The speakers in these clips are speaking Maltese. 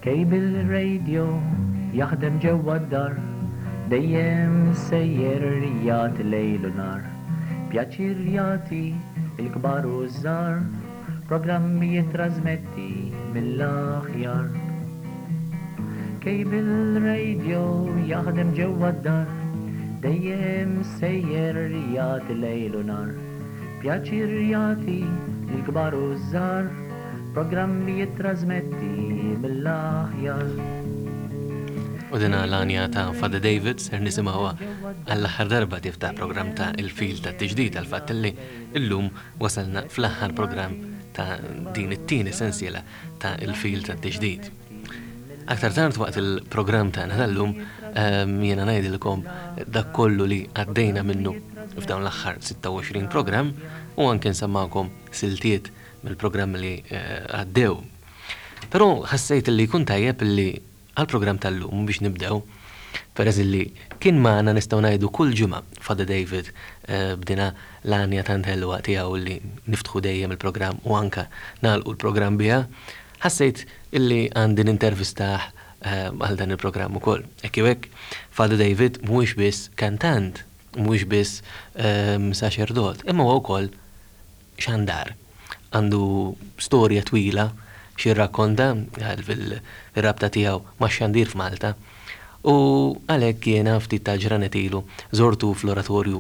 كيبل الراديو يخدم جوا الدار دايم سير ريات ليل ونهار بيعطي رياتي الكبار والصغار بروجرام يترازمتي من الأخيار كيبل الراديو يخدم جوا الدار دايم سير ريات ليل ونهار بيعطي رياتي الكبار والصغار بروجرام يترازمتي من الأخيار. Udina l-għanja ta' Fada David ser nisimawa għall-aħħar darba tiftaħ program ta' il-fil ta' t-ġdid għal-fatt li illum wasalna fl-aħħar program ta' din it-tieni sensiela ta' il-fil ta' t-ġdid. Aktar tard waqt il-program ta' tal-lum jena ngħidilkom dak kollu li għaddejna minnu f'dawn l-aħħar 26 program u anke nsemmakom siltiet mill-programm li għaddew. Però ħassejt li kun tajjeb li għal-program tal-lum biex nibdew, peress li kien maħna nistaw najdu kull ġimgħa Fada David bdina l-għanja tant ħelwa tiegħu li niftħu dejjem il-program u anka nagħlqu l-program biha, ħassejt illi għandin intervistaħ għal dan il-program ukoll. Hekk hekk Fada David mhuwiex biss kantant, mhuwiex biss saċerdot, imma huwa wkoll xandar. Għandu storja twila xirrakkonta fil-rabta tiegħu max-xandir f'Malta u għalhekk jiena ftit tal-ġranet ilu żortu fl-oratorju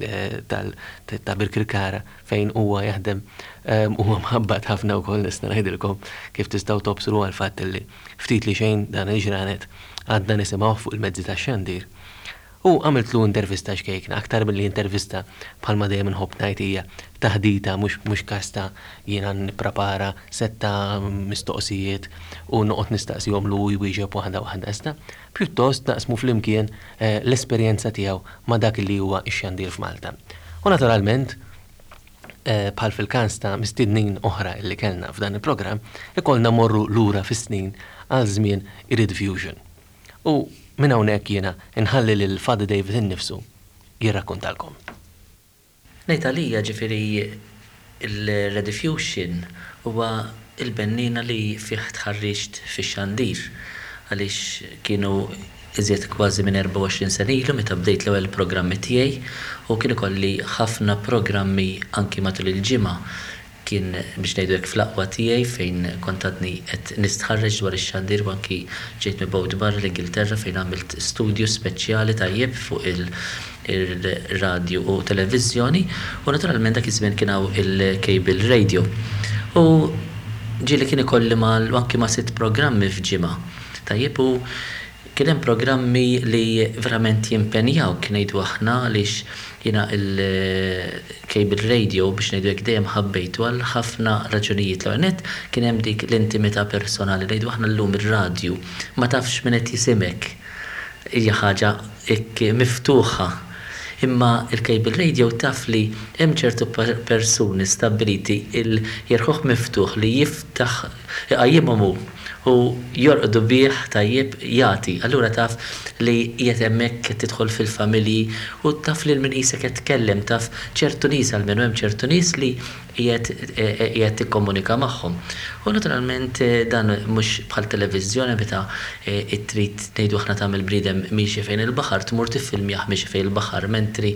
ta' Birkirkara fejn huwa jaħdem huwa mħabbat ħafna wkoll nista' ngħidilkom kif tistgħu tobsru għal fatt li ftit li xejn dan il-ġranet għadna nisimgħu fuq il-mezzi tax-xandir. U għamiltlu intervista xkejkna, aktar mill-li intervista bħalma dejjem inħobb ngħid hija taħdita mhux kasta jiena nipprepara setta mistoqsijiet u noqgħod nistaqsihom lu jwieġeb waħda iżda, pjuttost naqsmu flimkien l-esperjenza tiegħu ma' dak li huwa x-xandir f'Malta. U naturalment bħal fil-każ ta' mistednin oħra li kellna f'dan il-programm ikollna morru lura fis-snin għal żmien Irid Fusion. U minn hawnhekk jiena inħalli lil Fada David innifsu jirrakkontalkom. Ngħid għalija ġifieri il-Rediffusion huwa il-bennina li fih tħarriġt fix-xandir għaliex kienu iżjed kważi minn 24 sena ilu meta bdejt l-ewwel programmi tiegħi u kien ikolli ħafna programmi anki matul il-ġimgħa kien biex ngħidu hekk fl-aqwa tiegħi fejn kont għadni qed nistħarreġ dwar ix-xandir u anki ġejt mibgħut barra l-Ingilterra fejn għamilt studju speċjali tajjeb fuq il-radju u televiżjoni u naturalment dak iż-żmien kien hawn il-cable radio. U ġieli kien ikolli anki ma' 6 programmi f'ġimgħa. Tajjeb u kien hemm programmi li verament jimpenjaw kien ngħidu aħna għaliex jiena il-cable radio biex ngħidu hekk dejjem ħabbejtu għal ħafna raġunijiet l-għanet kien hemm dik l-intimità personali ngħidu aħna llum ir-radju ma tafx min qed jisimek hija ħaġa hekk miftuħa. Imma il-cable radio taf li hemm ċertu persuni stabiliti il-jerħuħ miftuħ li jiftaħ iqajjimhom u jorqdu bih tajjeb jagħti. Allura taf li qiegħed hemmhekk qed tidħol fil-familji u taf li min qisek qed tkellem taf ċertu nies għalmenu hemm ċertu nies li qiegħed tikkomunika magħhom. U naturalment dan mhux bħal televiżjoni meta trid ngħidu aħna tagħmel bniedem miexi fejn il-baħar tmur tiffilmjah miexi fejn il-baħar mentri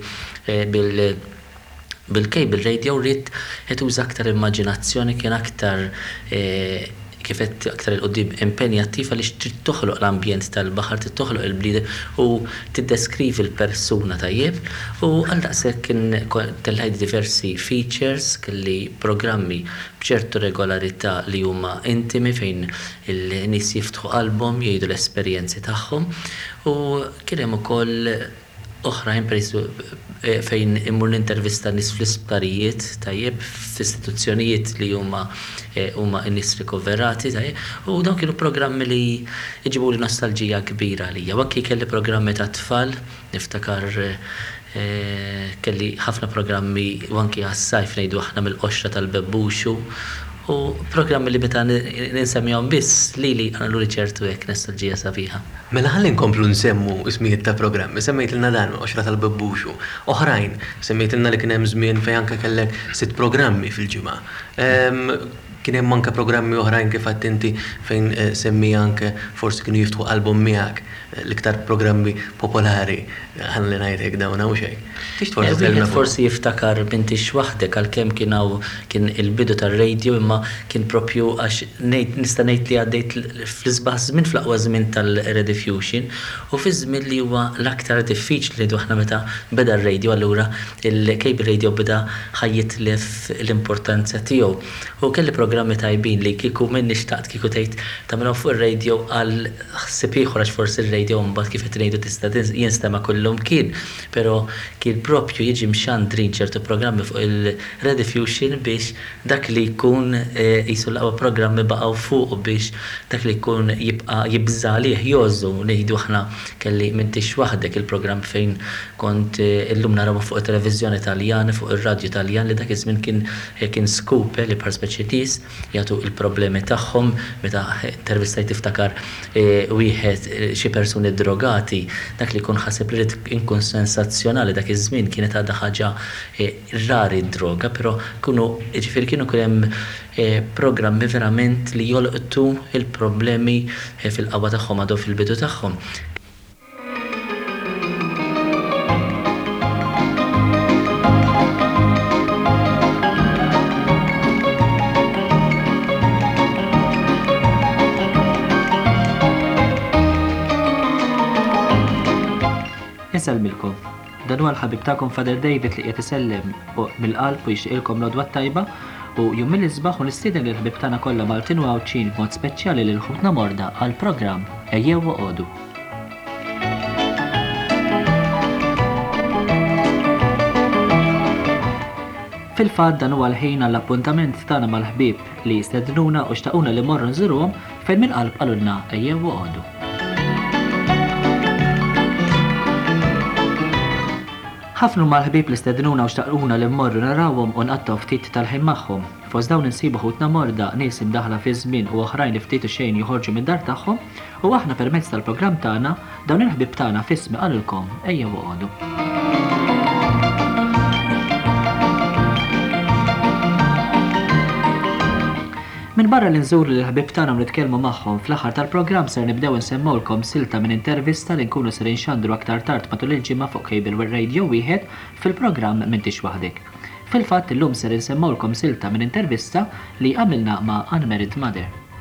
bil-cable radio rrid qed uża aktar immaġinazzjoni kien aktar kifet aktar il-qoddim impenjattiv għaliex trid toħloq l-ambjent tal-baħar, trid toħloq il-bliedem u tiddeskrivi l-persuna tajjeb u għaldaqshekk kien tellħajt diversi features kelli programmi b'ċertu regolarità li huma intimi fejn il-nies jiftħu qalbhom jgħidu l-esperjenzi tagħhom u kien hemm ukoll oħrajn fejn immur nintervista nies fl-isptarijiet tajjeb f'istituzzjonijiet li huma n-nies rikoverati tajjeb u dawn kienu programmi li jġibu li nostalġija kbira għalija. U anke kelli programmi ta' tfal, niftakar kelli ħafna programmi u anke għas-sajf ngħidu aħna mill-qoxra tal-Bebbuxu u programmi li meta ninsemmihom biss lili għandu li ċertu hekk nostalġija sabiħa. Mela ħalli nkomplu nsemmu ismijiet ta' programmi, semmejtilna dan qoxra tal-Bebbuxu, oħrajn semmejtilna li kien hemm żmien fejn anke kellek 6 programmi fil-ġimgħa. kien hemm anke programmi oħrajn kif għadt inti fejn semmi anke forsi kienu jiftħu album miegħek l-iktar programmi popolari ħalli ngħidlek dawn hawn xejn. Wieħed forsi jiftakar m'intix waħdek għalkemm kien il-bidu tar-radio imma kien propju għax nista' ngħid li għaddejt fl-isbaħ żmien fl-aqwa żmien tal-Rediffusion u fi żmien li huwa l-aktar diffiċli aħna meta beda r-radio allura il-cable radio beda ħajjitlef l-importanza tiegħu. U kelli programmi tajbin li kieku minn nixtaqt kieku tgħid tagħmilhom fuq ir-radio għal ħsieb ieħor għax forsi r-radio mbagħad kif qed ngħidu tista' jinstema' kullum kien, però kien propju jiġi mxandrin ċertu programmi fuq il-Rediffusion biex dak li jkun qisu l-aqwa programmi baqgħu fuq biex dak li jkun jibqa' jibża lih jożu ngħidu aħna kelli m'intix waħdek il-programm fejn kont illum naraw fuq it-televiżjoni Taljani fuq ir-radju Taljan li dak iż-żmien kien scoop li perspeċitis jagħtu il-problemi tagħhom meta intervistajt tiftakar wieħed xi persuni drogati dak li jkun ħaseb li inkun sensazzjonali dak iż-żmien kienet għadha ħaġa rari d-droga, però kienu hemm programmi verament li jolqtu il-problemi fil-qawwa tagħhom għadhom fil-bidu tagħhom. Inselmilkom. Dan huwa l-ħabib tagħkom Father David li qed isellem mill-qalb u jixtieqilkom l-odwa tajba u jum mill-isbaħ u nistieden lil ħbib tagħna kollha Maltin u Għawċin b'mod speċjali lil ħutna Morda għall-programm Ejjew Oqogħdu. Fil-fatt dan huwa l-ħin għall-appuntament tagħna mal-ħbieb li jistednuna u xtaquna li morru nżurhom fejn mill-qalb qalulna ejjew oqogħdu. Ħafna mal-ħbieb li stednuna u xtaquna li mmorru narawhom u nqattaw ftit tal-ħin magħhom. Fost dawn insibu ħutna Morda nies imdaħla fi żmien u oħrajn li ftit xejn joħorġu mid-dar tagħhom u aħna permezz tal-programm tagħna dawn il-ħbieb tagħna f'ismi qalulkom ejjew oqogħdu. Min barra li nżuru l-ħbib tagħna u nitkellmu magħhom fl-aħħar tal-programm ser nibdew insemmulkom silta minn intervista li nkunu ser inxandru aktar tard matul il-ġimgħa fuq Cable Radio wieħed fil-programm M'intix waħdek. Fil-fatt illum ser insemmulkom silta minn intervista li għamilna ma' Unmarried Mother.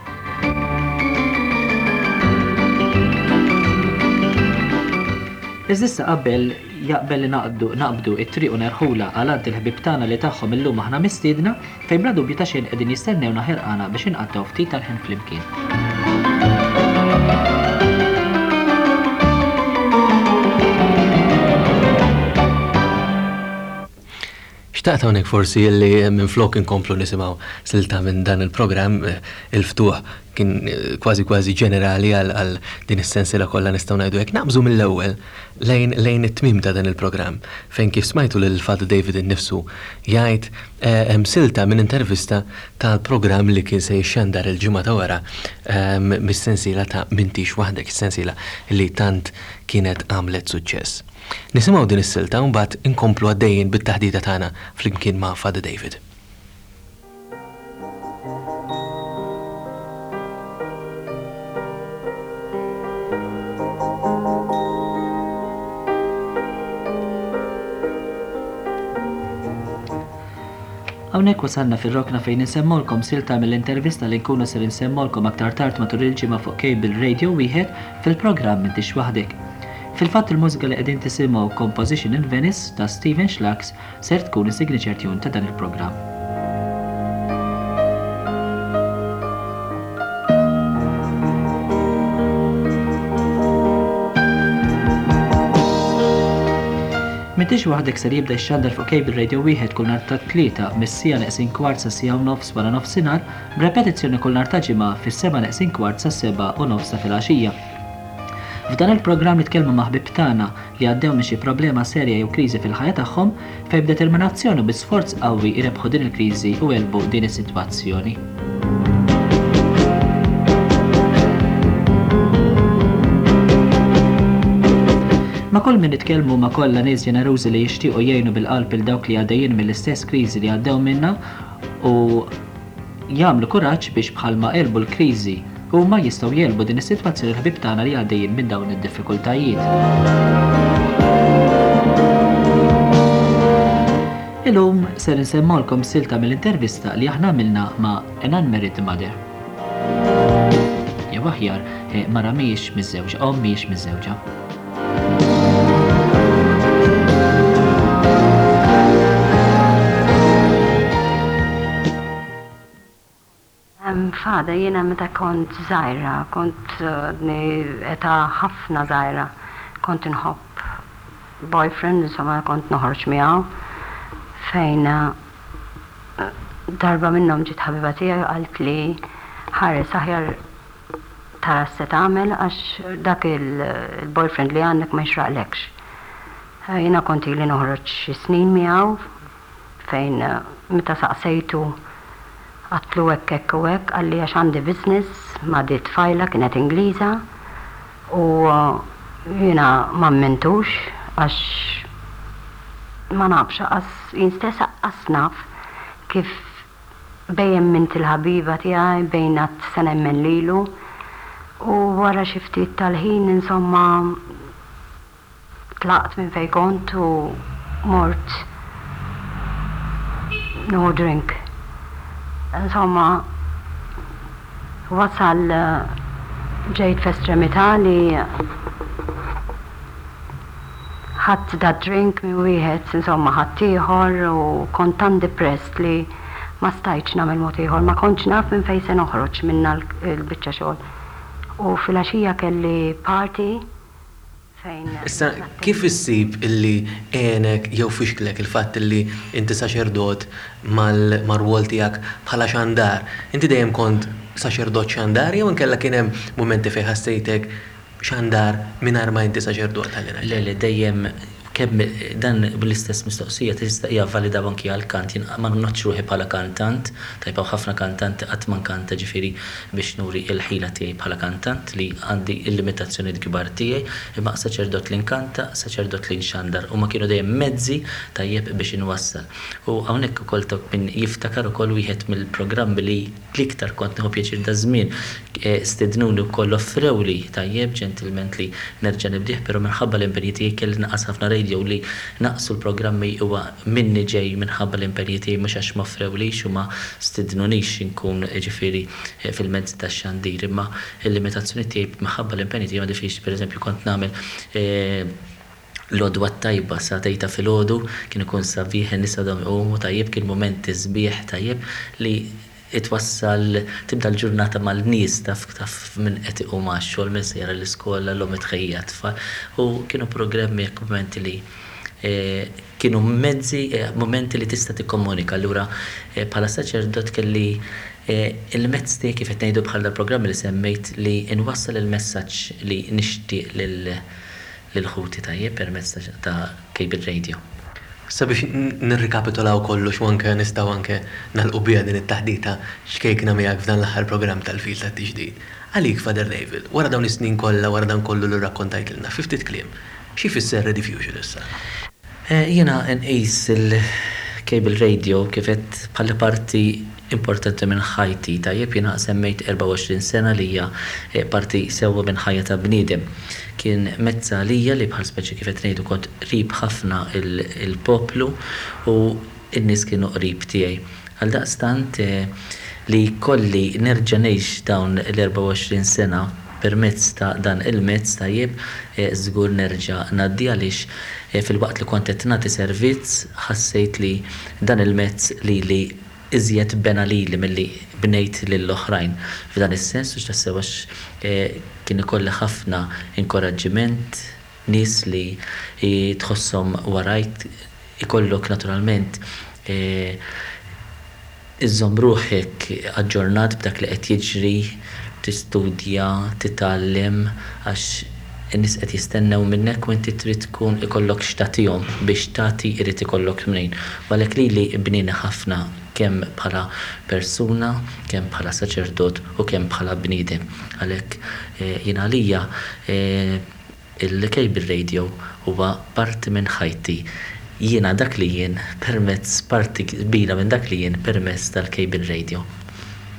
Iżissa qabel jaqbel li naqbdu it-triq u nerħula għal il-ħbib tagħna li tagħhom illum aħna mistiedna fejn bla dubju ta' xejn qegħdin jistennewna ħerqana biex inqattaw ftit tal-ħin flimkien. Xtaqt hawnhekk forsi li minn flok inkomplu nisimgħu silta minn dan il-programm il-ftuħ kien kważi ġenerali għal din is-sensiela kollha nistgħu ngħidu hekk naqbżu mill-ewwel lejn it-tmiem ta' dan il-programm fejn kif smajtu lil Father David innifsu jgħid hemm silta minn intervista tal-programm li kien se jixxandar il-ġimgħa ta' wara mis-sensiela ta' M'intix waħdek, is-sensiela li tant kienet għamlet suċċess. Nisimgħu din is-silta u mbagħad inkomplu għaddejjin bit-taħdita tagħna flimkien ma' Father David. Hawnhekk wasalna fir-rokna fejn insemmulkom silta mill-intervista li nkunu ser insemmulkom aktar tard matul il-ġimgħa fuq Cable Radio wieħed fil-programm M'intix waħdek. Fil-fatt il-mużika li qegħdin tisimgħu Composition in Venice ta' Stephen Schlax ser tkun is-signature tune ta' dan il-programm. M'intix waħdek ser jibda x-xandar fuq Cable Radio wieħed kull nhar ta' tlieta mis-sija neqsin kwart sa' sija u nofs wara nofsinhar b'repetizzjoni kull nhar ta' ġimgħa fis-seba' neqsin kwart sa' seba' u nofs ta' filgħaxija. F'dan il-programm nitkellmu ma' ħbieb tagħna li għaddew minn xi problema serja jew kriżi fil-ħajja tagħhom fejn b'determinazzjoni u bi-sforz qawwi irebħu din il-kriżi u għelbu din is-sitwazzjoni. Ma' kull min nitkellmu ma' kollha nies ġenerużi li jixtiequ jgħinu bil-qalb il dawk li għaddejjin mill-istess kriżi li għaddew minnha u jagħmlu kuraġġ biex bħalma qelbu l-kriżi huma jistgħu jelbu din is-sitwazzjoni l-ħbieb tagħna li għaddejjin minn dawn id-diffikultajiet. Illum ser insemmolkom silta mill-intervista li aħna għamilna ma' an unmarried mother. Jew aħjar mara mhijiex miż-żewġa, mhijiex miż-żewġa. Fada, jiena meta kont żgħira, kont eta ħafna żgħira, kont inħobb boyfriend, insomma kont noħroġ miegħu fejn darba minnhom ġiet ħabiba tiegħi qalt li ħares aħjar tara se tagħmel għax dak il-boyfriend li għandek ma jxraqlekx. Jiena kont ili noħroġ xi snin miegħu fejn meta saqsejtu għatlu hekk u hekk għalli għax għandi business ma' di tfajla kienet Ingliża u jiena ma mmentux għax ma nafx jinstess qas naf kif bejjem mint il-ħabiba tiegħi bejnat se nemmen lilu u wara xi ftit tal-ħin insomma tlaqt minn fejn kont u mort no drink. Insomma wasal ġejt f'estremità li ħadd da drink minn wieħed, insomma ħadd ieħor u kont tan depressed li ma stajtx nagħmel mod ieħor, ma kontx naf minn fejn se noħroġ minna l-biċċa xogħol. U fil-għaxija kelli party fejn. Issa kif issib illi għenek jew fixklek il-fatt illi inti saċerdot mal-rwol tiegħek bħala xandar. Inti dejjem kont saċerdot xandar jew inkella kien hemm mumenti fejn ħassejtek xandar mingħajr ma inti saċerdot ħallina. Le dejjem kemm dan bl-istess mistoqsija tista' hija valida anki għal kant. Jien ma nnoċċ ruħi bħala kantant, tajba ħafna kantanti qatt ma nkanta ġifieri biex nuri l-ħila tiegħi bħala kantant li għandi il-limitazzjonijiet kbar tiegħi, imma saċerdot li nkanta, saċerdot li nxandar u ma kienu dejjem mezzi tajjeb biex inwassal. U hawnhekk ukoll min jiftakar ukoll wieħed mill-programmi li l-iktar kont nieħu pjaċir da żmien stednuni wkoll offrewli tajjeb ġentilment li nerġa' nibdih, però minħabba l-impenji tiegħi kelli naqas ħafna radio li naqsu l-programmi huwa minni ġej minħabba l-impenji tiegħi mhux għax ma offrewlix u ma stednunix inkun ġifieri fil-mezz tax-xandir, imma il-limitazzjoni tiegħi minħabba l-impenji tiegħi ma diffiċli. Pereżempju kont nagħmel l-odwa tajba sa tejta fil-ħodu kien ikun sabiħ nisa dom u tajjeb kien momenti sbieħ tajjeb li itwassal tibda l-ġurnata mal-nies taf minn qed iqum għax-xogħol minn sejra l-iskola l-hom itħejja tfal u kienu programmi momenti li kienu mezzi momenti li tista' tikkomunika. Allura bħala saċerdot kelli il-mezz tiegħi kif qed ngħidu bħal dal-programmi li semmejt li inwassal il-messaġġ li nixtieq lil-ħuti tajjeb permezz ta' Cable Radio. Sabiex nirrikapitolaw kollox u anke nistgħu anke nagħlqu biha din it-taħdita x'kejkna miegħek f'dan l-aħħar programm tal-fil tat-tiġdid. Għalik Father David, wara dawn is-snin kollha, wara dan kollu li rrakkontajtilna, fi ftit kliem, xi fisser Rediffusion issa? Jiena nqis il-Cable Radio kif qed bħala parti importanti minn ħajti tajjeb jiena semmejt 24 sena li hija parti sewwa minn ħajja ta' bniedem. Kien mezza lija li bħal speċi kif qed ngħidu kont qrib ħafna il-poplu u n-nies kienu qrib tiegħi. Għaldaqstant li kolli nerġa' ngħix dawn l-24 sena permezz ta' dan il-mezz tajjeb żgur nerġa' ngħaddi għaliex fil-waqt li kont qed nagħti servizz ħassejt li dan il-mezz li iżjed bena lili milli bnejt lill-oħrajn. F'dan is-sens u x'tassewax kien ikolli ħafna inkoraġġiment, nies li tħosshom warajt, ikollok naturalment iżżomm ruħek aġġornat b'dak li qed jiġri, tistudja, titgħallem għax in-nies qed jistennew minnek u inti trid tkun ikollok x'tagħtihom biex tagħti irid ikollok minn. Għalhekk lili bnieni ħafna kemm bħala persuna, kemm bħala saċerdot u kemm bħala bniedem. Għalhekk jien għalija il-Cable Radio huwa parti minn ħajti. Jiena dak li jien permezz parti kbira minn dak li jien permezz tal-Cable Radio.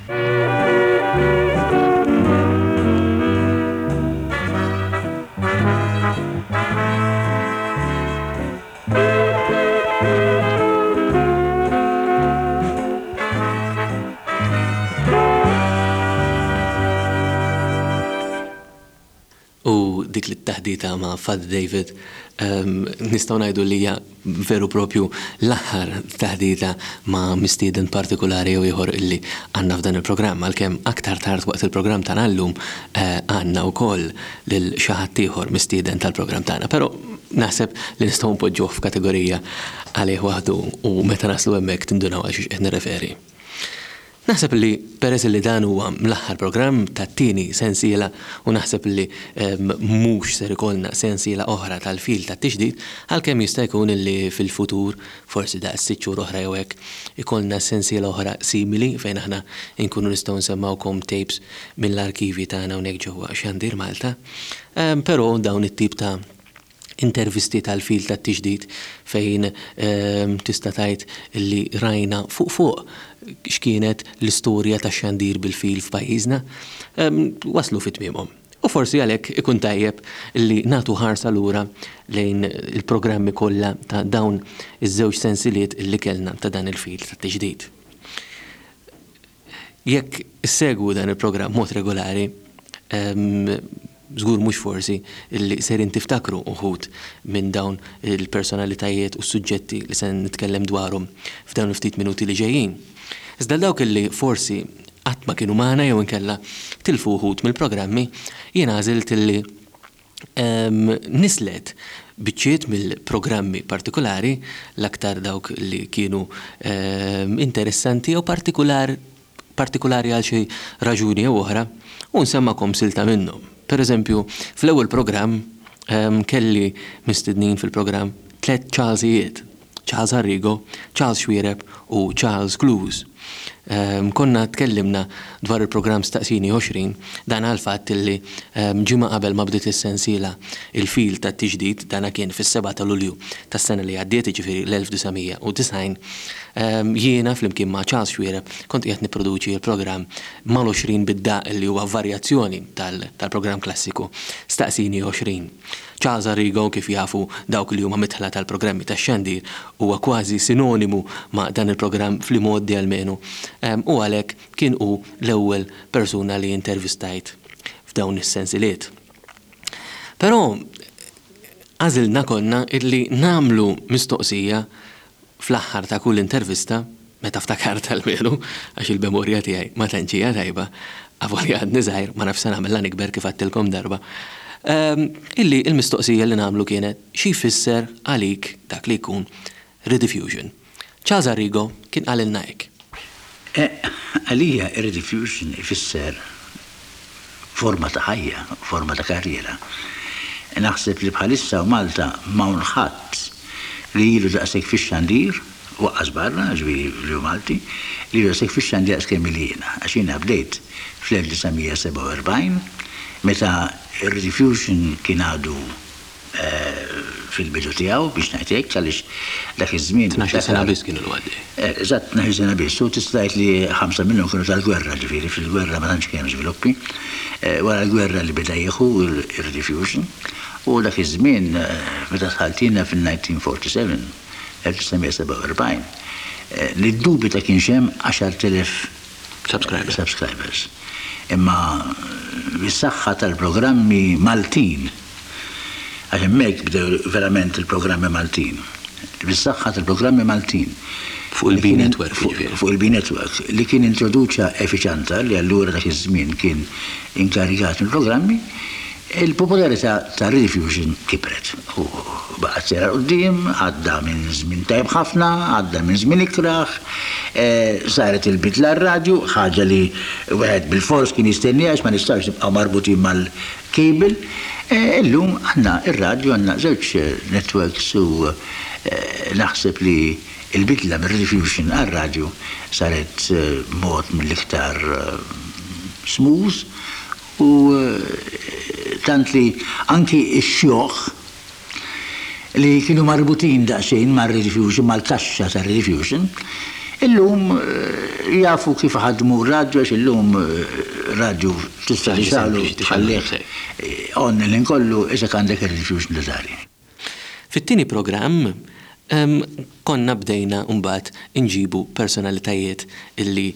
dik li t-taħdita ma' Fad David nistgħu ngħidu li hija veru propju l-aħħar taħdita ma' mistieden partikolari jew ieħor illi għandna f'dan il-programm għalkemm aktar tard waqt il-programm tagħna llum għandna wkoll lil xi ħadd ieħor mistieden tal-programm tagħna, però naħseb li nistgħu npoġġuh f'kategorija għalih waħdu u meta naslu hemmhekk tindunaw għal xi qed nirreferi. Naħseb li peress li dan huwa l-aħħar programm tat-tieni sensiela u naħseb li mhux ser ikollna sensiela oħra tal-fil tat-tixdid għalkemm jista' jkun li fil-futur forsi daqs 6 xhur oħra jew hekk ikollna sensiela oħra simili fejn aħna nkunu nistgħu nsemmawkom tapes mill-arkivi tagħna hawnhekk ġewwa Xandir Malta. Però dawn it-tip ta' intervisti tal-fil tat-tixdid fejn tista' tgħid li rajna fuq x'kienet l-istorja ta' Xandir bil-fil f'pajjiżna waslu fit-tmiemhom. U forsi għalhekk ikun tajjeb li nagħtu ħarsa lura lejn il-programmi kollha ta' dawn iż-żewġ sensiliet li kellna ta' dan il-fil tat-tixdid. Jekk issegwu dan il-programm mod regolari, żgur mhux forsi illi serin tiftakru uħud minn dawn il-personalitajiet u s-suġġetti li se nitkellem dwarhom f'dawn ftit minuti li ġejjin. Iżda dawk illi forsi qatt ma kienu magħna jew inkella tilfu uħud mill-programmi jien għażilt illi nislet biċċiet mill-programmi partikolari l-aktar dawk li kienu interessanti jew partikolari għal xi raġuni jew oħra u nsemmakom silta minnhom. Per eżempju, fl-ewwel programm kelli mistednin fil-programm 3 Charlesijiet, Charles Arrigo, Charles Xwiereb u Charles Clues. Konna tkellimna dwar il-programm Staqsini 20 dan għal-fatt li ġimgħa qabel ma bdiet is-sensiela il-fil tat-tixdid dana kien fis-7 ta' Lulju tas-sena li għaddiet jiġifieri l-1990 jiena flimkien ma' Charles Xwiereb kont qiegħed nipproduċi l-programm mal-20 bid-daq li huwa varjazzjoni tal-programm klassiku Staqsini 20. Charles Arrigo kif jafu dawk li huma mitħla tal-programmi tax-Xandir huwa kważi sinonimu ma' dan il-programm fl-modi almenu u għalhekk kien hu l-ewwel persuna li intervistajt f'dawn is-sensiliet. Però għażilna konna illi nagħmlu mistoqsija fl-aħħar ta' kull intervista meta ftakar tal-veru għax il-memorja tiegħi ma tantx hija tajba avolja għadni żgħir ma nafx se nagħmilha nikber kif għattilkom darba. Illi il-mistoqsija li nagħmlu kienet xi jfisser għalik dak li jkun rediffusion. Charles Arrigo kien qalilna hekk. Għalija rediffusion ifisser forma ta' ħajja, forma ta' karriera. Naħseb li bħalissa u Malta m'hawn ħadd li ilu daqshekk fix-Xandir waqqas barra ġifieri li hu Malti li ilu daqshekk fix-Xandir daqskemm li jiena għax jiena bdejt fl-1947 meta ir-rediffusion kien għadu fil-bidu tiegħu biex ngħid hekk għaliex dak iż-żmien 12 sena biss kienu l-għaddej. Eżatt 12 sena biss u tista' tgħid li 5 minnhom kienu tal-gwerra ġifieri fil-gwerra ma tantx kienu żviluppi. Wara l-gwerra li beda jieħu ir-rediffusion u dak iż-żmien meta tħaltina fil-1947 1947 li d-dubita kien xem 10,000 subscribers. Imma bis-saħħa tal-programmi Maltin għax hemmhekk bdew verament il-programmi Maltin. Bis-saħħa tal-programmi Maltin fuq il-B Network. Fuq il-B Network li kien introduċa Efficienta li allura dak iż-żmien kien inkarigat mill-programmi, il-popolarità ta' rediffusion kibret. U baqgħet sera quddiem, għadda minn żmien tajb ħafna, għadda minn żmien ikraħ, saret il-bidla r-radju, ħaġa li wieħed bil-fors kien jistenniha għax ma nistax nibqgħu marbutin mal-kejbil. Illum għandna ir-radju għandna żewġ networks u naħseb li il-bidla mir-rediffusion għar-radju saret mod mill-iktar smooth u tant li anki x-xjoħ li kienu marbutin daqsxejn mar-rediffusion, mal-taxxa tar-rediffusion, Illum jafu kif ħadmu radju għax illum radju tista' tixalu tħallih online inkollu iżek għandek ir-diffusion totali. Fit-tieni programm konna bdejna mbagħad inġibu personalitajiet illi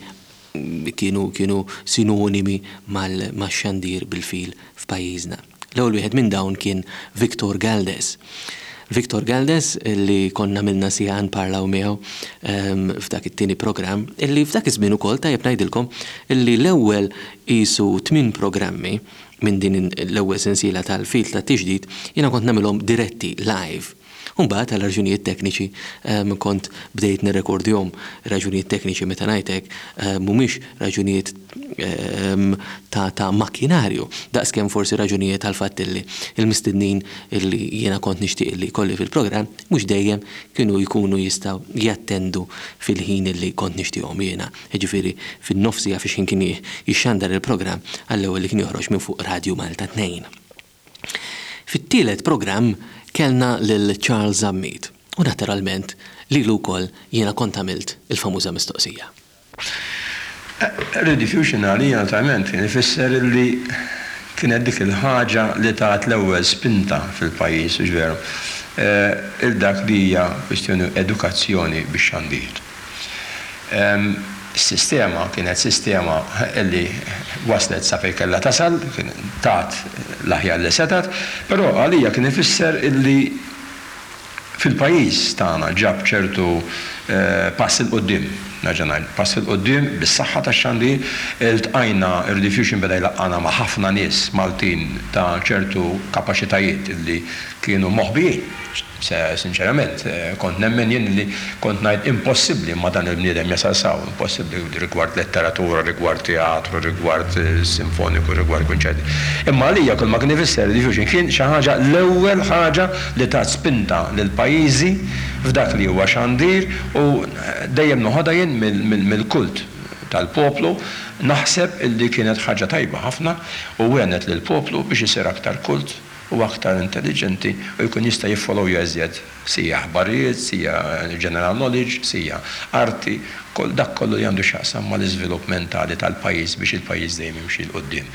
kienu sinonimi mal-xandir bil-fil f'pajjiżna. L-ewwel wieħed minn dawn kien Victor Galdes. Victor Galdes illi konna milna sijan parlaw miegħu f'dak it-tieni programm, illi f'dak iż-żmien ukoll tajjeb ngħidilkom illi l-ewwel qisu 8 programmi minn din l-ewwel sensiela tal-fil tat-tiġdid jiena kont nagħmilhom diretti live. Mbagħad għal raġunijiet tekniċi kont bdejt nirrekordjhom raġunijiet tekniċi meta ngħidlek mhumiex raġunijiet ta' makkinarju, daqskemm forsi raġunijiet għal fatt illi il-mistednin illi jiena kont nixtieq illi jkolli fil-programm mhux dejjem kienu jkunu jistgħu jattendu fil-ħin illi kont nixtieqhom jiena. Jiġifieri fin-nofsija fiex kien jixxandar il-programm għall-ewwel li kien joħroġ minn fuq Radju Malta 2. Fit-tielet programm kellna lil Charles Zammit u naturalment lilu wkoll jiena kont għamilt il-famuża mistoqsija. Rediffusion għalija naturalment kien ifisser li kienet dik il-ħaġa li tat l-ewwel spinta fil-pajjiż u ġveru il-dak li hija kwestjoni edukazzjoni bix-xandir. Is-sistema kienet sistema li waslet sa fejn kellha tasal, tat l-aħjar li setat, però għalija kien ifisser illi fil-pajjiż tagħna ġab ċertu pass il-qudiem, pass il-qudiem bis-saħħa tax-xandir, iltqajna ir-diffusion beda jlaqqana ma' ħafna nies Maltin ta' ċertu kapaċitajiet illi kienu moħbijin. Sinċerament, kont nemmen jien li kont ngħid impossibbli ma dan il-bniedem jasalsaw, impossibbli rigward letteratura, rigward teatru, rigward simfoniku, rigward konċerti. Imma għalija kull ma kien ifisser diffusion kien xi ħaġa l-ewwel ħaġa li tat spinta lil pajjiżi f'dak li huwa xandir u dejjem noħodha jien mill-kult tal-poplu naħseb illi kienet ħaġa tajba ħafna u għenet lill-poplu biex isir aktar kult u aktar intelligenti u jkun jista' jiffollow jeżjed sija ħbarijiet, sija general knowledge, sija arti, dak kollu li għandu x'aqsam mal-iżvilupp mentali tal-pajjiż biex il-pajjiż dejjem jimxi l qudiem.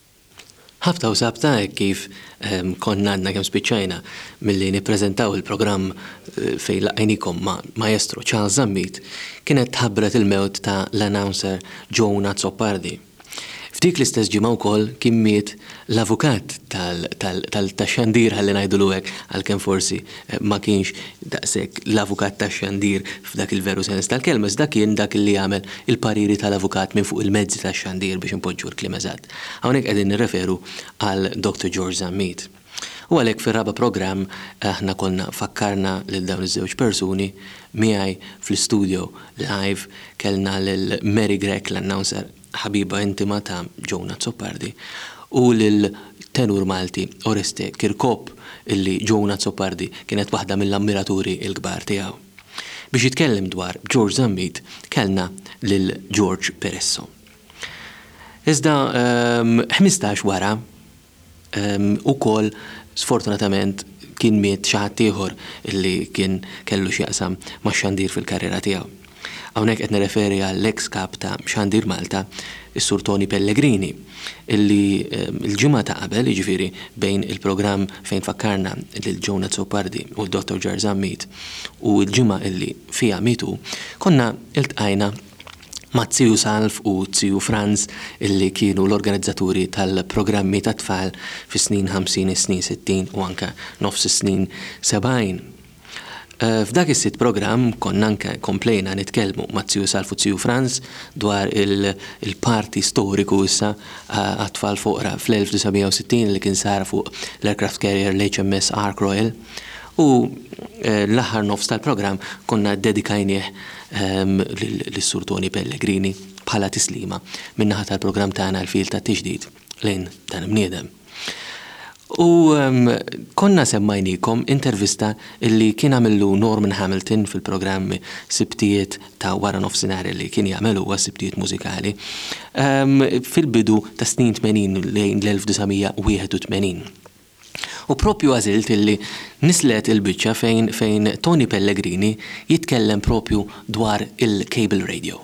Ħafta u sabta kif konna għadna kemm spiċċajna milli nippreżentaw il-programm fejn laqajnikom ma' Maestro Charles Zammit kienet tħabbret il-mewt ta' l-announcer Jonah Zoppardi. F'dik l-istess ġimgħa wkoll kien miet l-avukat tal-xandir ħalli ngħidulu hekk għalkemm forsi ma kienx daqshekk l-avukat tax-xandir f'dak il-veru sens tal-kelma, iżda kien dak li jagħmel il-pariri tal-avukat minn fuq il-mezzi tax-xandir biex impoġġu l-kliem eżatt. Hawnhekk qegħdin nirreferu għal Dr. George Zammit. U għalhekk fir-raba' programm aħna konna fakkarna lil dawn iż-żewġ persuni miegħi fl-istudio live kellna lil Mary Grek l-announcer ħabiba intima ta' Jonah Zoppardi u lil-tenur Malti Oreste Kirkop illi Jonah Zoppardi kienet waħda mill-ammiraturi il-kbar tiegħu. Biex jitkellem dwar George Zammit kellna lil George Peresso. Iżda 15 wara ukoll sfortunatament kien miet xi ħadd ieħor illi kien kellu x'jaqsam max-xandir fil-karriera tiegħu. Hawnhekk qed nirreferi għall-ex kap ta' Xandir Malta, is-Sur Tony Pellegrini, illi l-ġimgħa ta' qabel, jiġifieri bejn il-programm fejn fakkarna lil Jonah Zoppardi u l-Dr. George Zammit u l-ġimgħa illi fiha mietu, konna iltqajna ma' Tziju Salf u Tziju Franz illi kienu l-organizzaturi tal-programmi ta' tfal fis-snin 50, snin 60 u anke nofs is-snin 70. F'dak is-sitt programm konna anke komplejna nitkellmu ma' Tziju Salf u Tziju Franz dwar il-parti storiku issa għat-tfal foqra fl-1960 li kien sar fuq l-aircraft carrier l-HMS Ark Royal u l-aħħar nofs tal-programm konna dedikajnieh lis-Sur Tony Pellegrini bħala tislima min-naħa tal-programm tagħna l-fil tat-tiġdid lejn dan imniedem. U konna semmajnikom intervista illi kien għamillu Norman Hamilton fil-programmi Sibtijiet ta' wara nofsinhar li kien jagħmel huwa Sibtijiet mużikali fil-bidu ta' snin 80 lejn l-1981. U propju għażilt illi nislet il-biċċa fejn Tony Pellegrini jitkellem propju dwar il-cable radio.